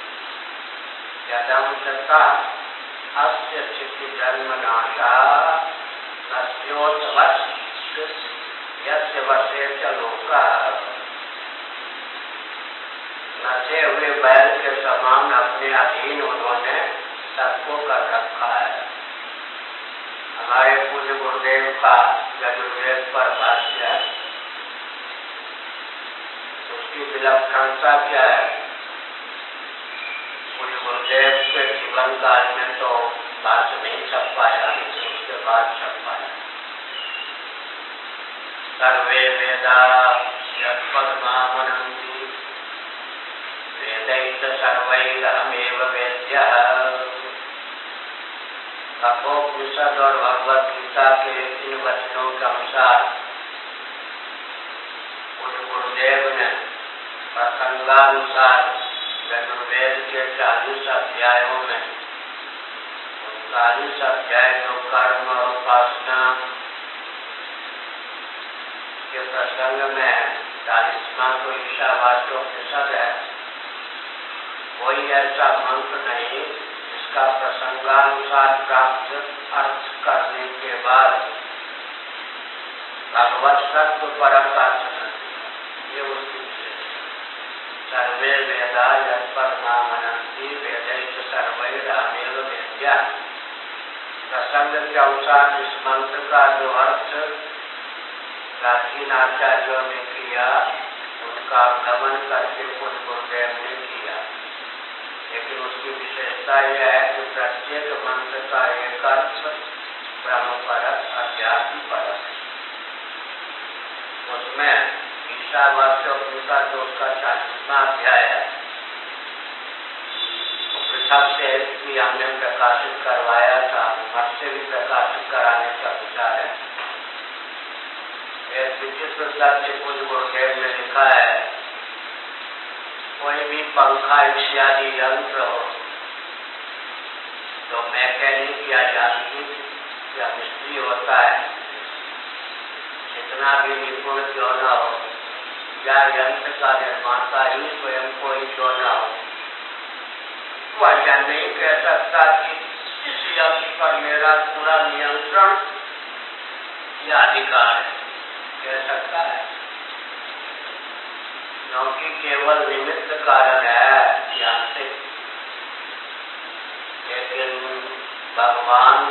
यदंशता अस्य स्थिति जन्मनाशा नस्योतवत् यस्य वसे च लोकः। नशे हुए बैल के समान अपने अधीन उन्होंने सबको कर रखा है। हमारे पूज्य गुरुदेव का यजुर्वेद पर भाष्य है, उसकी विलक्षणता क्या है? पूज्य गुरुदेव के जीवन काल में तो भाष्य नहीं छप पाया, लेकिन उसके बाद छप पाया। सर्वे वेदा यत्पद्मामनन्ति वेदैश्च सर्वैरहमेव वेद्यः। कठोपनिषद और भगवत गीता के इन वचनों के अनुसार उस गुरुदेव ने प्रसंगानुसार यजुर्वेद के 40 अध्यायों में 39 अध्याय जो कर्म और उपासना के प्रसंग में 40वां तो ईशावास्योपनिषद है। कोई ऐसा मंत्र नहीं जिसका प्रसंगानुसार प्राप्त अर्थ करने के बाद भगवत सत्व परम अर्थ नहीं। ये उसकी सर्वे वेदा यत्पद्मामनन्ति वेदैश्च सर्वैरहमेव वेद्यः। प्रसंग के अनुसार इस मंत्र का जो अर्थ प्राचीन आचार्यों ने किया उनका गमन करके पूज्य गुरुदेव ने किया, लेकिन उसकी विशेषता यह है कि प्रत्येक मंत्र का एक अर्थ ब्रह्म परक अध्यात्म परक। उसमें ईशावास्य उपनिषद जो उसका 40वां अध्याय है पृथक से भी हमने प्रकाशित करवाया था, मठ से भी प्रकाशित कराने का विचार है। एक विचित्र सत्य पूज्य गुरुदेव ने लिखा है, कोई भी पंखा इत्यादि यंत्र हो जो मैकेनिक या यांत्रिक या मिस्त्री होता है, जितना भी निपुण क्यों न हो या यंत्र का निर्माता ही स्वयं कोई क्यों न हो, वह यह नहीं कह सकता कि इस यंत्र पर मेरा पूरा नियंत्रण या अधिकार है। कह सकता है क्योंकि केवल निमित्त कारण है यांत्रिक, लेकिन भगवान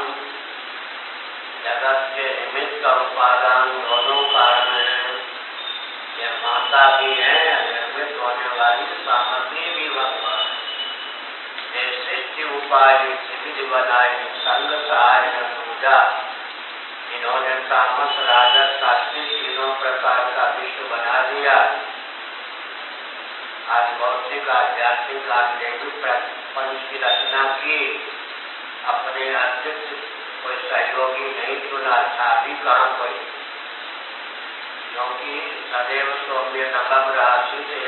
जगत के निमित्त और उपादान दोनों कारण है, निर्माता भी है, निर्मित होने वाली सामग्री भी भगवान है। सृष्टि उपाय विधि बनाई संग सहाय पूजा, इन्होंने तामस राजस सात्विक तीनों प्रकार का विश्व बना दिया। आज भौतिक आध्यात्मिक आध्यात्मिक प्रपंच की रचना की, अपने अतिरिक्त कोई सहयोगी नहीं चुना था भी कहाँ कोई, क्योंकि सदैव सौम्य नगम राशि से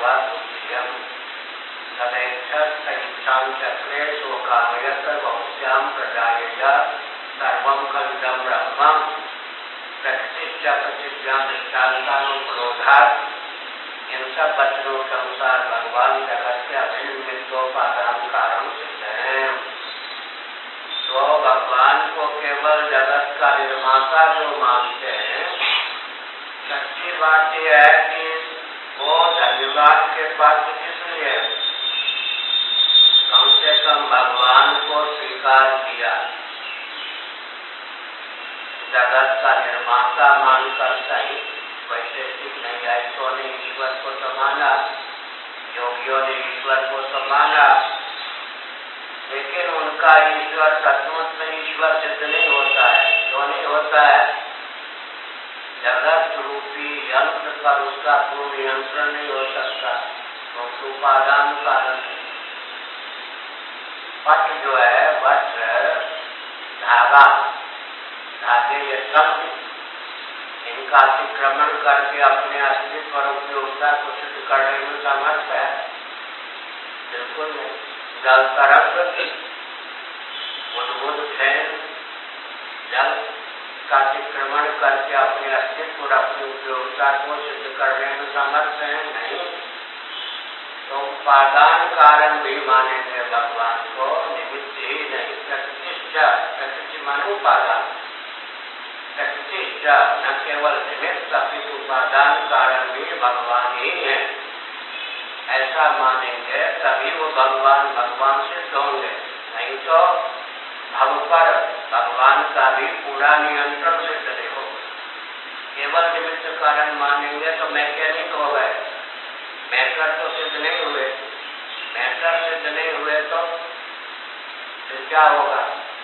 चक्रे शोकामयत बहुश्याम प्रजाएगा सर्वम खंडम ब्रह्मम प्रकृतिश्च प्रतिज्ञान दृष्टान्तानुक्रोधात्। इन सब वचनों के अनुसार भगवान जगत के अभिन्न निमित्तोपादान कारण सिद्ध हैं। तो भगवान को केवल जगत का निर्माता जो मानते हैं, सच्ची बात यह है कि वो धन्यवाद के पात्र इसलिए कम से कम भगवान को स्वीकार किया, जगत का निर्माता मानकर सही। वैशेषिक न्यायिकों ने ईश्वर को तो माना, योगियों ने ईश्वर को तो माना, लेकिन उनका ईश्वर सचमुच में ईश्वर सिद्ध नहीं होता है। क्यों नहीं होता है? जगत रूपी यंत्र पर उसका पूर्ण नियंत्रण नहीं हो सकता, तो उपादान कारण। पट जो है, वस्त्र, धागा, धागे ये सब इनका अतिक्रमण करके अपने अस्तित्व और उपयोगिता को सिद्ध करने में समर्थ है? बिल्कुल नहीं। जल तरंग, बुद्ध फैन जल का अतिक्रमण करके अपने अस्तित्व और अपनी उपयोगिता को सिद्ध करने में समर्थ है? नहीं। तो उपादान कारण भी मानेंगे भगवान को, निमित्त ही नहीं। प्रकृति माने उपादान, प्रकृति न केवल निमित्त अपितु उपादान कारण भी भगवान ही है, ऐसा मानेंगे तभी वो भगवान सिद्ध होंगे। नहीं तो भव पर भगवान का भी पूरा नियंत्रण सिद्ध नहीं होगा। केवल निमित्त कारण मानेंगे तो मैकेनिक हो गए, मैटर तो सिद्ध नहीं हुए। मैटर सिद्ध नहीं हुए तो फिर क्या होगा?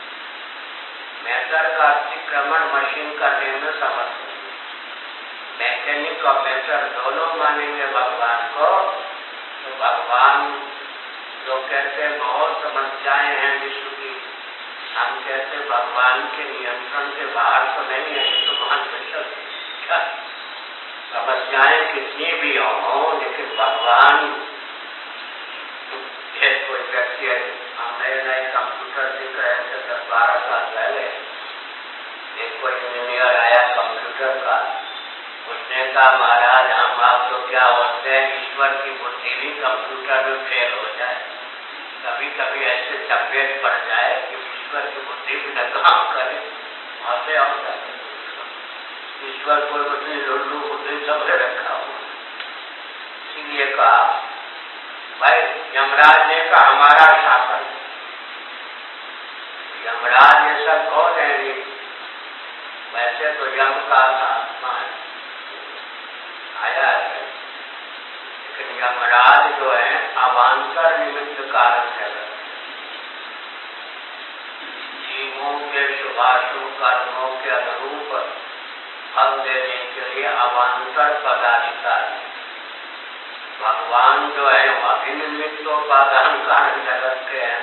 मैटर का अतिक्रमण मशीन करने में समर्थ नहीं। मैकेनिक और मैटर दोनों मानेंगे भगवान को, तो भगवान जो कहते बहुत समस्याएं हैं विश्व की, हम कहते भगवान के नियंत्रण के बाहर तो नहीं है, तो मान क्या समस्याएं कितनी भी हो, लेकिन भगवान कोई व्यक्ति है। हम नए कंप्यूटर सीख रहे थे 10-12 साल पहले, एक कोई इंजीनियर आया कंप्यूटर का, उसने कहा महाराज हम आप तो क्या होते हैं, ईश्वर की बुद्धि भी कंप्यूटर में फेल हो जाए, कभी कभी ऐसे चपेट पड़ जाए कि ईश्वर की बुद्धि भी न काम करे। वहां से ईश्वर कोई बुद्धि लुल्लू बुद्धि सब रखा हो। इसीलिए कहा भाई, यमराज ने कहा हमारा शासन, यमराज ये सब कौन है? वैसे तो यम का आत्मा है, आया है, लेकिन यमराज जो है अवांतर निमित्त कारण है। जीवों के शुभाशुभ कर्मों के अनुरूप फल देने के लिए अवांतर पदाधिकारी भगवान जो है वह भी निमित्तोपादान कारण जगत के हैं।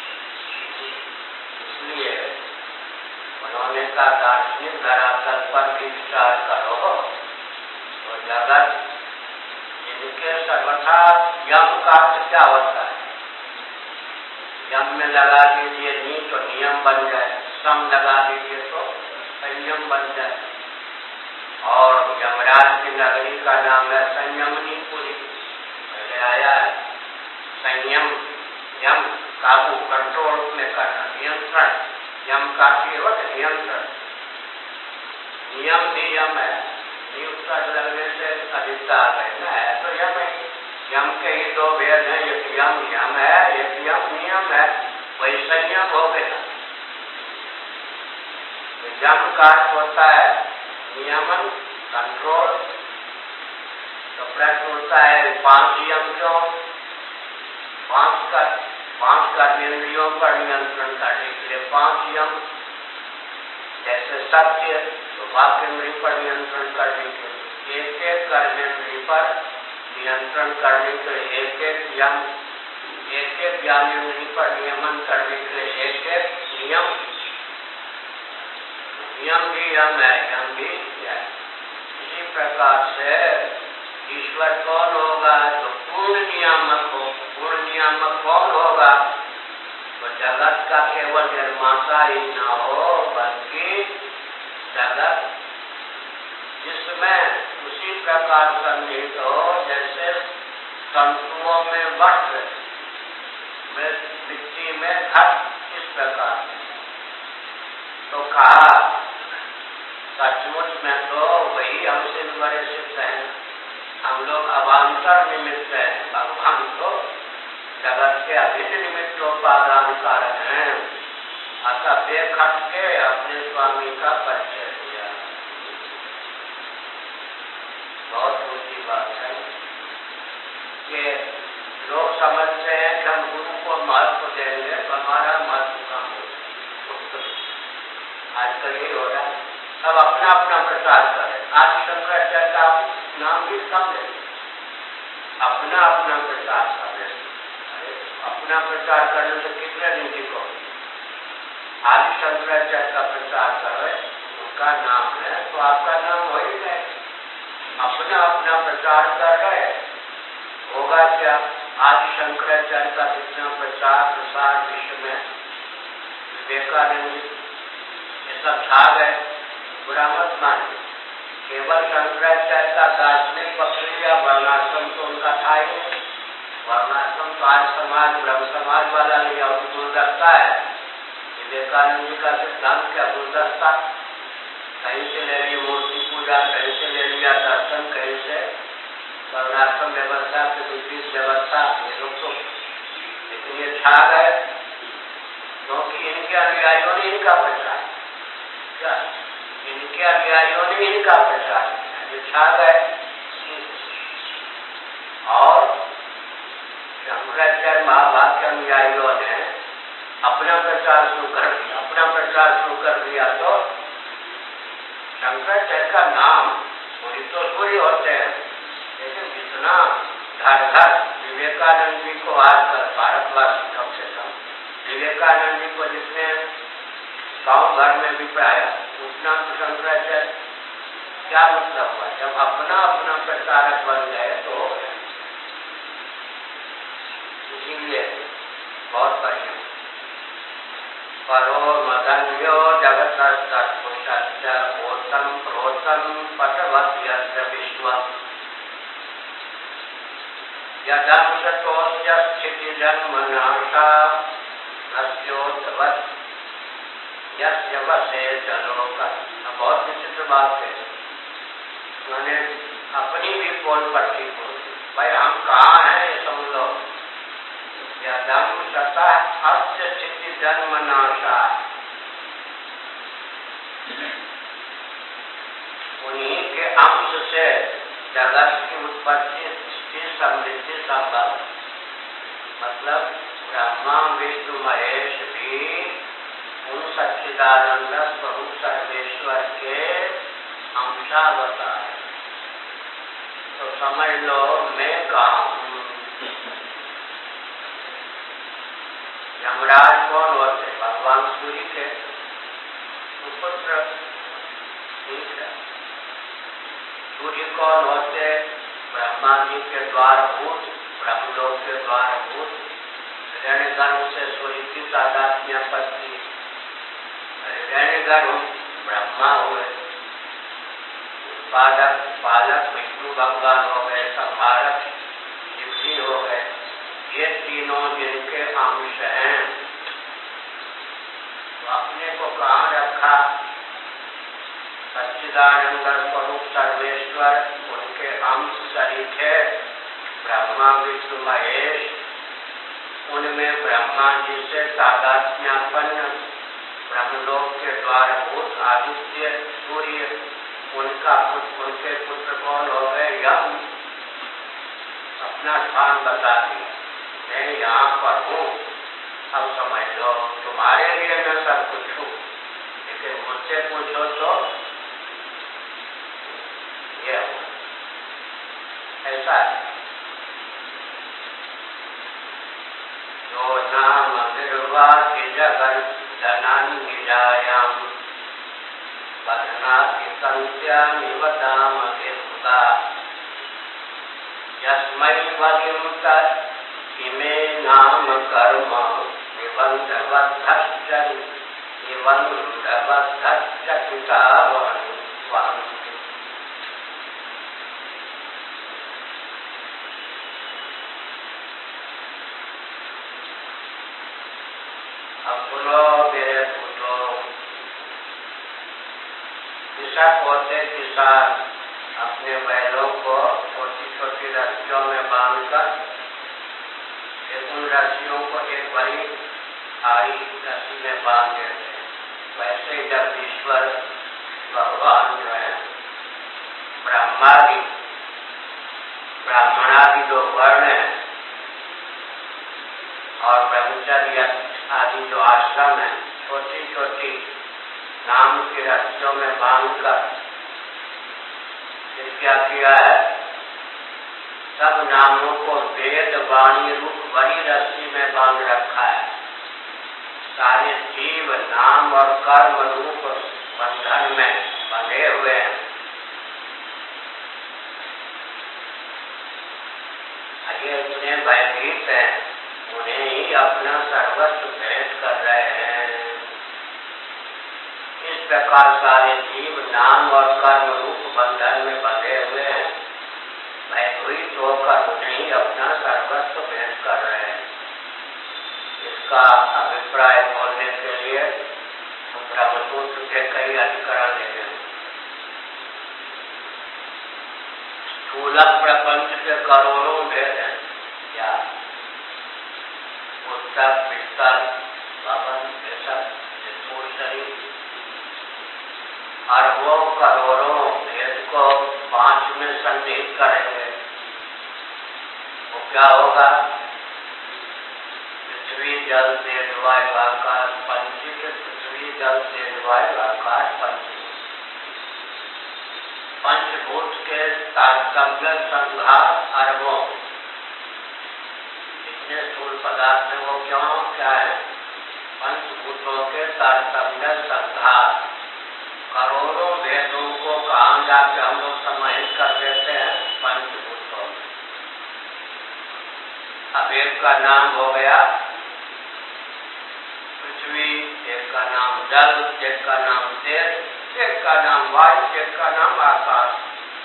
इसलिए उन्होंने कहा दार्शनिक धरातल पर भी विचार करो तो जगत इनके सर्वथा यम का क्या होता है? यम में लगा दीजिए नी तो नियम बन जाए, सम लगा दीजिए तो संयम बन जाए। और यमराज की नगरी का नाम है संयमनीपुरी। पहले आया है संयम, यम काबू कंट्रोल में करना, नियंत्रण। यम का केवल नियंत्रण, नियम भी यम है, नियुक्त लगने से अधिकता आ गई ना है तो यम है। यम के ही दो भेद हैं, एक यम यम है, एक यम नियम है, वही संयम हो गया। यम का होता है नियमन, कंट्रोल। तो प्रश्न होता है 5 यम क्यों? 5 कर्मेंद्रियों पर नियंत्रण करने के लिए 5 यम। जैसे सत्य तो वाक्येंद्रिय पर नियंत्रण करने के लिए एक कर्मेंद्रिय पर नियंत्रण करने के लिए एक यम, एक ज्ञानेंद्रिय पर नियमन करने के लिए एक नियम। नियम भी यम है, यम भी है। इसी प्रकार से ईश्वर कौन होगा? तो पूर्ण नियामक हो। पूर्ण नियामक कौन होगा? तो जगत का केवल निर्माता ही न हो बल्कि जगत जिसमें उसी प्रकार सन्निहित हो जैसे तंतुओं में वस्त्र में मिट्टी में घट, इस प्रकार। तो कहा सचमुच में तो वही हमसे बड़े सिद्ध हैं। हम लोग अवांतर निमित्त है, भगवान तो जगत के अभिन्न निमित्तोपादान कारक हैं। अतः बेखट के अपने स्वामी का परिचय दिया। बहुत ऊंची बात है कि लोग समझते हैं कि हम गुरु को महत्व देंगे तो हमारा महत्व कम हो। आजकल ये हो रहा है, सब अपना अपना प्रचार करें। आज शंकराचार्य का नाम भी कम है, अपना अपना प्रचार करें। अपना प्रचार करने से कितने निजी को आज शंकराचार्य का प्रचार करें, उनका नाम है तो आपका नाम वही है। अपना अपना प्रचार कर रहे होगा क्या? आज शंकराचार्य का कितना प्रचार प्रसार विश्व में, विवेकानंद ये सब छा गए। बुरा मत मानिए, केवल शंकराचार्य का दार्शनिक प्रक्रिया वर्णाश्रम तो उनका था ही नहीं। वर्णाश्रम तो आज समाज ब्रह्म समाज वाला लिया, गुरुदत्ता है। विवेकानंद जी का सिद्धांत क्या? गुरुदत्ता। कहीं से ले ली मूर्ति पूजा, कहीं से ले लिया दर्शन, कहीं से वर्णाश्रम व्यवस्था की विशेष व्यवस्था। ये लोग तो लेकिन ये छा गए क्योंकि इनके अनुयायियों ने इनका प्रचार क्या? इनके अनुयायियों ने इनका प्रचार किया, ये छा गए। और शंकराचार्य महाभाग के अनुयायियों ने अपना प्रचार शुरू कर दिया। अपना प्रचार शुरू कर दिया तो शंकराचार्य का नाम पूरी तो पूरी होते हैं, लेकिन जितना घर घर विवेकानंद जी को आजकल भारतवर्ष कम से कम विवेकानंद जी को जिसने गांव घर में भी पाया उतना तो शंकराचार्य क्या मतलब हुआ? जब अपना अपना प्रचारक बन गए तो हो गया। इसीलिए बहुत बढ़िया परो मदन्यो जगत सत्पुरुषस्य ओतम प्रोतम पटवत्यस्य विश्व यदंशतोस्य स्थिति जन्म नाशा नस्योतवत् यस्य वसे चलोका। बहुत विचित्र बात है, मैंने अपनी भी पोल पट्टी बोल भाई हम कहाँ हैं ये समझ लो। यदंशतः अस्य स्थिति जन्म नाशा, उन्हीं के अंश से जगत की उत्पत्ति, सृष्टि, समृद्धि संभव। मतलब ब्रह्मा विष्णु महेश भी उन सच्चिदानंद स्वरूप सर्वेश्वर के अंशावतार। तो समझ लो मैं कहाँ हूँ। यमराज कौन होते? भगवान सूर्य के सुपुत्र। ठीक है। सूर्य कौन होते? ब्रह्मा जी के द्वारभूत, ब्रह्मलोक के द्वारभूत। हिरण्यगर्भ से सूर्य की तादात्म्य पड़ती। हिरण्यगर्भ ब्रह्मा हुए, उत्पादक पालक विष्णु भगवान हो गए, संहारक शिव जी हो गए। ये तीनों जिनके अंश हैं, तो अपने को कहाँ रखा? सच्चिदानंद स्वरूप सर्वेश्वर, उनके अंश शरीक है ब्रह्मा विष्णु महेश। उनमें ब्रह्मा जी से तादात्म्यापन्न ब्रह्मलोक के द्वारभूत आदित्य सूर्य, उनके पुत्र कौन हो गए? यम। अपना स्थान बता दिया, मैं यहाँ पर हूँ। अब समझ लो, तुम्हारे लिए मैं सब कुछ हूँ, लेकिन मुझसे पूछो तो ये ऐसा है। जो नाम निर्वा के जगत धनान्विजायाम बधनाति संत्यानि वदामहे सुधा यस्मै वदिम इमे नाम कर्म निबंधवद्धश्च पितावहन्ति। अब सुनो मेरे पुत्रों, कृषक होते किसान अपने बैलों को छोटी छोटी रस्सियों में बांधकर उन रस्सियों को एक बड़ी आड़ी रस्सी में बांध देते हैं। वैसे जब ईश्वर भगवान जो है ब्राह्मणादि जो वर्ण है और ब्रह्मचर्य आदि जो आश्रम है, छोटी छोटी नाम की रस्सियों में बांधकर क्या किया है? सब नामों को वेद वाणी रूप वही रस्सी में बांध रखा है। सारे जीव नाम और कर्म रूप बंधन में बंधे हुए हैं। ये इतने भयभीत हैं, उन्हें ही अपना सर्वस्व भेंट कर रहे हैं। इस प्रकार सारे जीव नाम और कर्म रूप बंधन में बंधे हुए हैं, भयभीत होकर उन्हें ही अपना सर्वस्व भेंट कर रहे हैं। इसका अभिप्राय बोलने के लिए ब्रह्मसूत्र के कई अधिकरण लेंगे। स्थूल प्रपंच के करोड़ों भेद हैं, या पुस्तक बिस्तर भवन ये सब स्थूल शरीर, और वो करोड़ों भेद को 5 में संदेह करेंगे। वो क्या होगा? पृथ्वी जल तेज वायु आकाश पंचीकृत। पृथ्वी जल तेज वायु आकाश पंचीकृत, पंचभूत के तारतम्य संघार अरबों। इतने स्थूल पदार्थ में वो क्या है? पंचभूतों के तारतम्य संघार। करोड़ों भेदों को कहाँ जाके हम लोग समाहित कर देते हैं? पंचभूतों। अब एक का नाम हो गया पृथ्वी, एक का नाम जल, एक का नाम तेज, एक का नाम वायु, एक का नाम आकाश।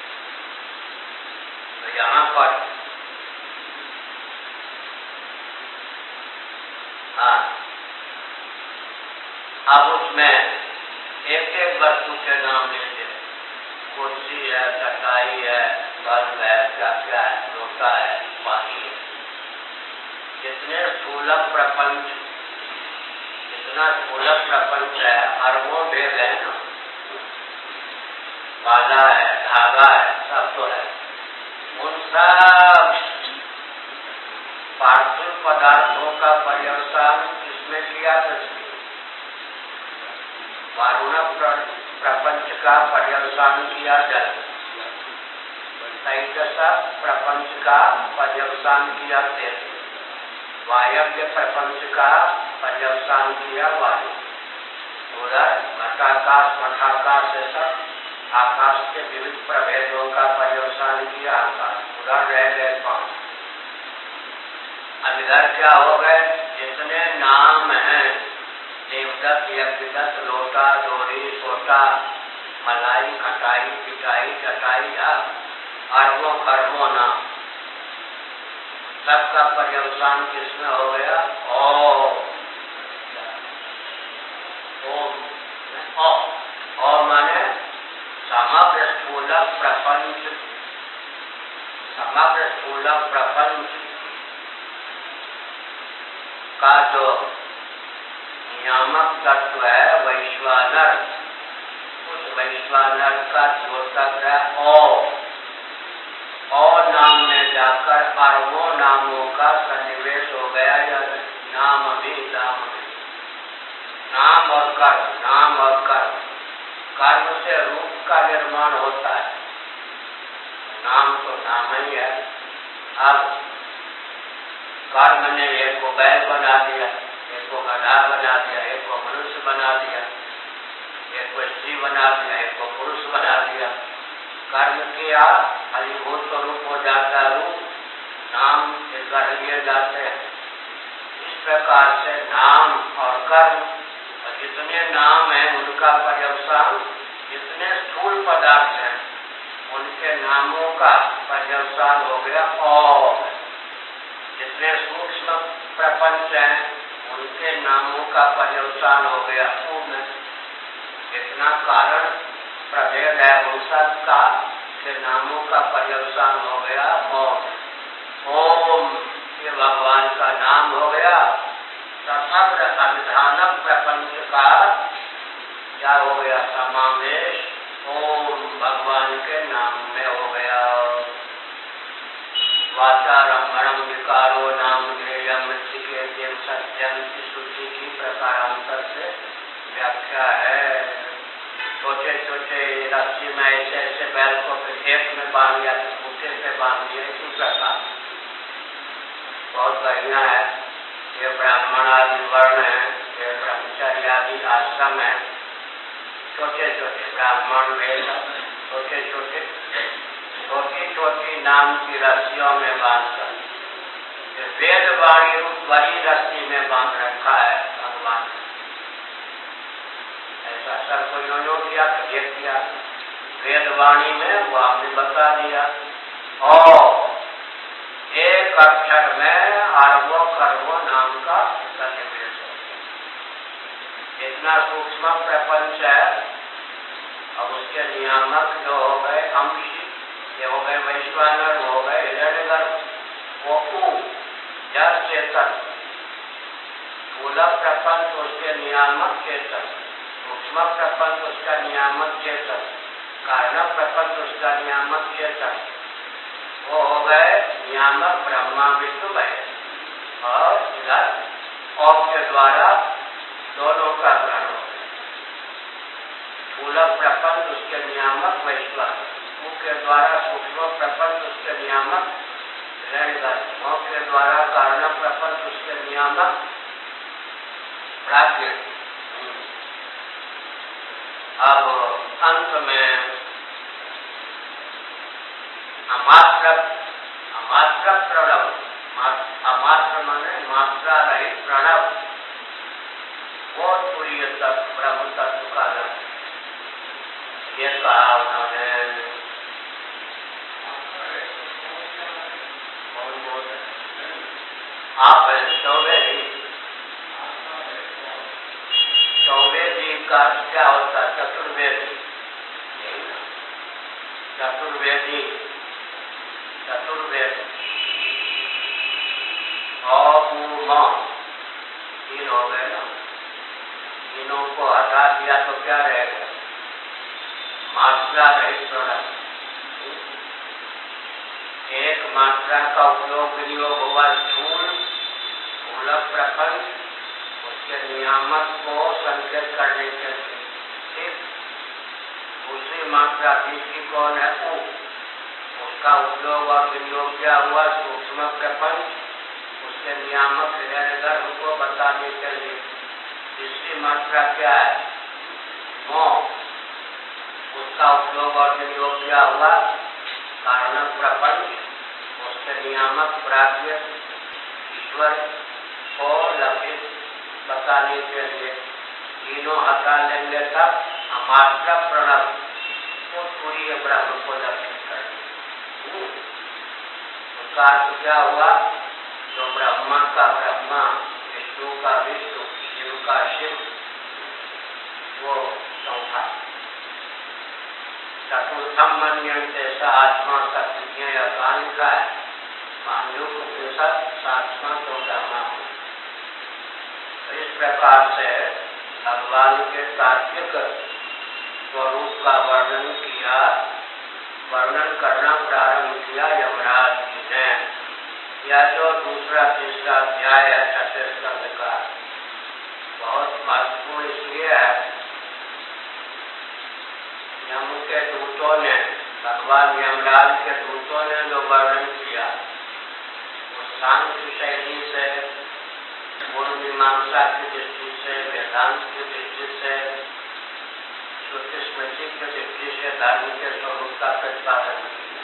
तो यहाँ पर अब उसमें एक एक वस्तु के नाम लीजिए। कुर्सी है, चटाई है, बल्ब है, क्या क्या है, लोटा है, पानी है। जितने स्थूल प्रपंच, जितना स्थूल प्रपंच है, अरबों भेद है ना, बाला है, धागा है, सब तो है। उन सब पार्थिव पदार्थों का पर्यवसान किसने किया? वारुण प्रपंच का पर्यवसान किया जल, तैजस प्रपंच का पर्यवसान किया तेज, वायव्य प्रपंच का पर्यवसान किया वायु, उधर घटाकाश मठाकाश से सब आकाश के विविध प्रभेदों का पर्यवसान किया आकाश, उधर रह गए पांच। अब इधर क्या हो गए? जितने नाम हैं, देवदत्त, यज्ञदत्त, लोटा, डोरी, सोटा, मलाई, खटाई, पिटाई, चटाई, अरबों खरबों नाम, सबका पर्यवसान किसमें हो गया? ओ माने समग्र स्थूल प्रपंच, समग्र स्थूल प्रपंच का जो नियामक तत्व है वैश्वानर, उस वैश्वानर का द्योतक है ओ नाम में जाकर अरबों नामों का सन्निवेश हो गया। या नाम भी नाम और कर्म, नाम और कर्म, कर्म से रूप का निर्माण होता है, नाम तो नाम ही है। अब कर्म ने एक को बैल बना दिया, एक को गधा बना दिया, एक को मनुष्य बना दिया, एक को स्त्री बना दिया, एक को पुरुष बना दिया। कर्म किया फलीभूत स्वरूप हो जाता है रूप, नाम से कर लिए जाते हैं। इस प्रकार से नाम और कर्म, और जितने नाम हैं उनका पर्यवसान, जितने स्थूल पदार्थ हैं उनके नामों का पर्यवसान हो गया और जितने सूक्ष्म प्रपंच हैं उनके नामों का पर्यवसान हो गया में। इतना कारण प्रभेद है उन सब का के नामों का पर्यवसान हो गया ओम, ये भगवान का नाम हो गया। समग्र अभिधानक प्रपंच का क्या हो गया? समावेश ओम भगवान के नाम में हो गया। वाचारंभणम विकारो नाम ज्ञेयम चिकेत्यम सत्यम की सूची की प्रकारांतर से व्याख्या है। छोटे छोटे रस्सी में ऐसे ऐसे बैल को एक में बांध दिया, दूसरे से बांध दिया, इसी प्रकार बहुत बढ़िया है। ये ब्राह्मण आदि वर्ण है, ये ब्रह्मचर्य आदि आश्रम है, छोटे छोटे ब्राह्मण वेद, छोटे छोटे छोटी छोटी नाम की रस्सियों में बांधकर वेद वाणी बड़ी रस्सी में बांध रखा है भगवान। ऐसा सर को यो किया, देख दिया वेद वाणी में, वो आपने बता दिया। और एक अक्षर में अरबों खरबों नाम का सन्निवेश हो गया। इतना सूक्ष्म प्रपंच है। अब उसके नियामक जो हो गए अंश, ये हो गए वैश्वानर, हो गए हिरण्यगर्भ, वो जल चेतन, स्थूल प्रपंच उसके नियामक चेतन, सूक्ष्म प्रपंच उसका नियामक चेतन, कारण प्रपंच उसका नियामक चेतन, वो हो गए नियामक ब्रह्मा विष्णु महेश। और इधर ओम के द्वारा दोनों का ग्रहण हो गया। स्थूल प्रपंच उसके नियामक वैश्वानर, के द्वारा सूक्ष्म प्रपंच उसके नियामक हिरण्यगर्भ, के द्वारा कारण प्रपंच उसके नियामक प्राज्ञ। अब अंत में अमात्र प्रणव, अमात्र माने मात्रा रहित प्रणव, वो तुरीय तत्व ब्रह्म तत्व का ये कहा उन्होंने। आप चौवेदी का क्या होता है? चतुर्वेदी, चतुर्वेदी, चतुर्वेद तीन हो गए ना, तीनों को हटा दिया तो क्या रहेगा? मात्रा रहित प्रणव। एक मात्रा का उपयोग विनियोग हुआ स्थूल मूलक प्रपंच, उसके नियामक को संकेत करने के लिए। ठीक, दूसरी मात्रा तीसरी कौन है? ऊ, उसका उपयोग और विनियोग क्या हुआ? सूक्ष्म प्रपंच, उसके नियामक हृदय गर्भ को बताने के लिए। तीसरी मात्रा क्या है? मोह, उसका उपयोग और विनियोग क्या हुआ? कारण प्रपंच, उसके नियामक प्राज्ञ ईश्वर को लक्षित बताने के लिए। तीनों हटा लेंगे तब अमात्र प्रणव को पूरी ब्रह्म को लक्षित करेंगे। उसका अर्थ क्या हुआ? जो ब्रह्मा का ब्रह्मा, विष्णु का विष्णु, शिव का शिव, वो चौथा। चतुर्थम मन्यन्ते स आत्मा तत्ज्ञ अकालिका है। मांडूक उपनिषद 7वां 14वां। इस प्रकार से भगवान के तात्विक स्वरूप का वर्णन किया, वर्णन करना प्रारंभ किया यमराज जी ने। यह जो दूसरा तीसरा अध्याय है छठे स्कंद का, बहुत महत्वपूर्ण इसलिए है। यम के दूतों ने, भगवान यमराज के दूतों ने जो वर्णन किया, वो सांख्य शैली से, पूर्व मीमांसा की दृष्टि से, वेदांत की दृष्टि से, श्रुति स्मृति की दृष्टि से धर्म के स्वरूप का प्रतिपादन किया।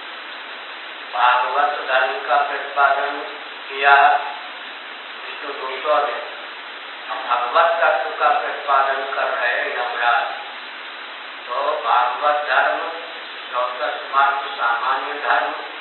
भागवत धर्म का प्रतिपादन किया विष्णु दूतों ने। भगवत तत्व का प्रतिपादन कर रहे यमराज। तो भागवत धर्म, चौदह मार्ग सामान्य धर्म,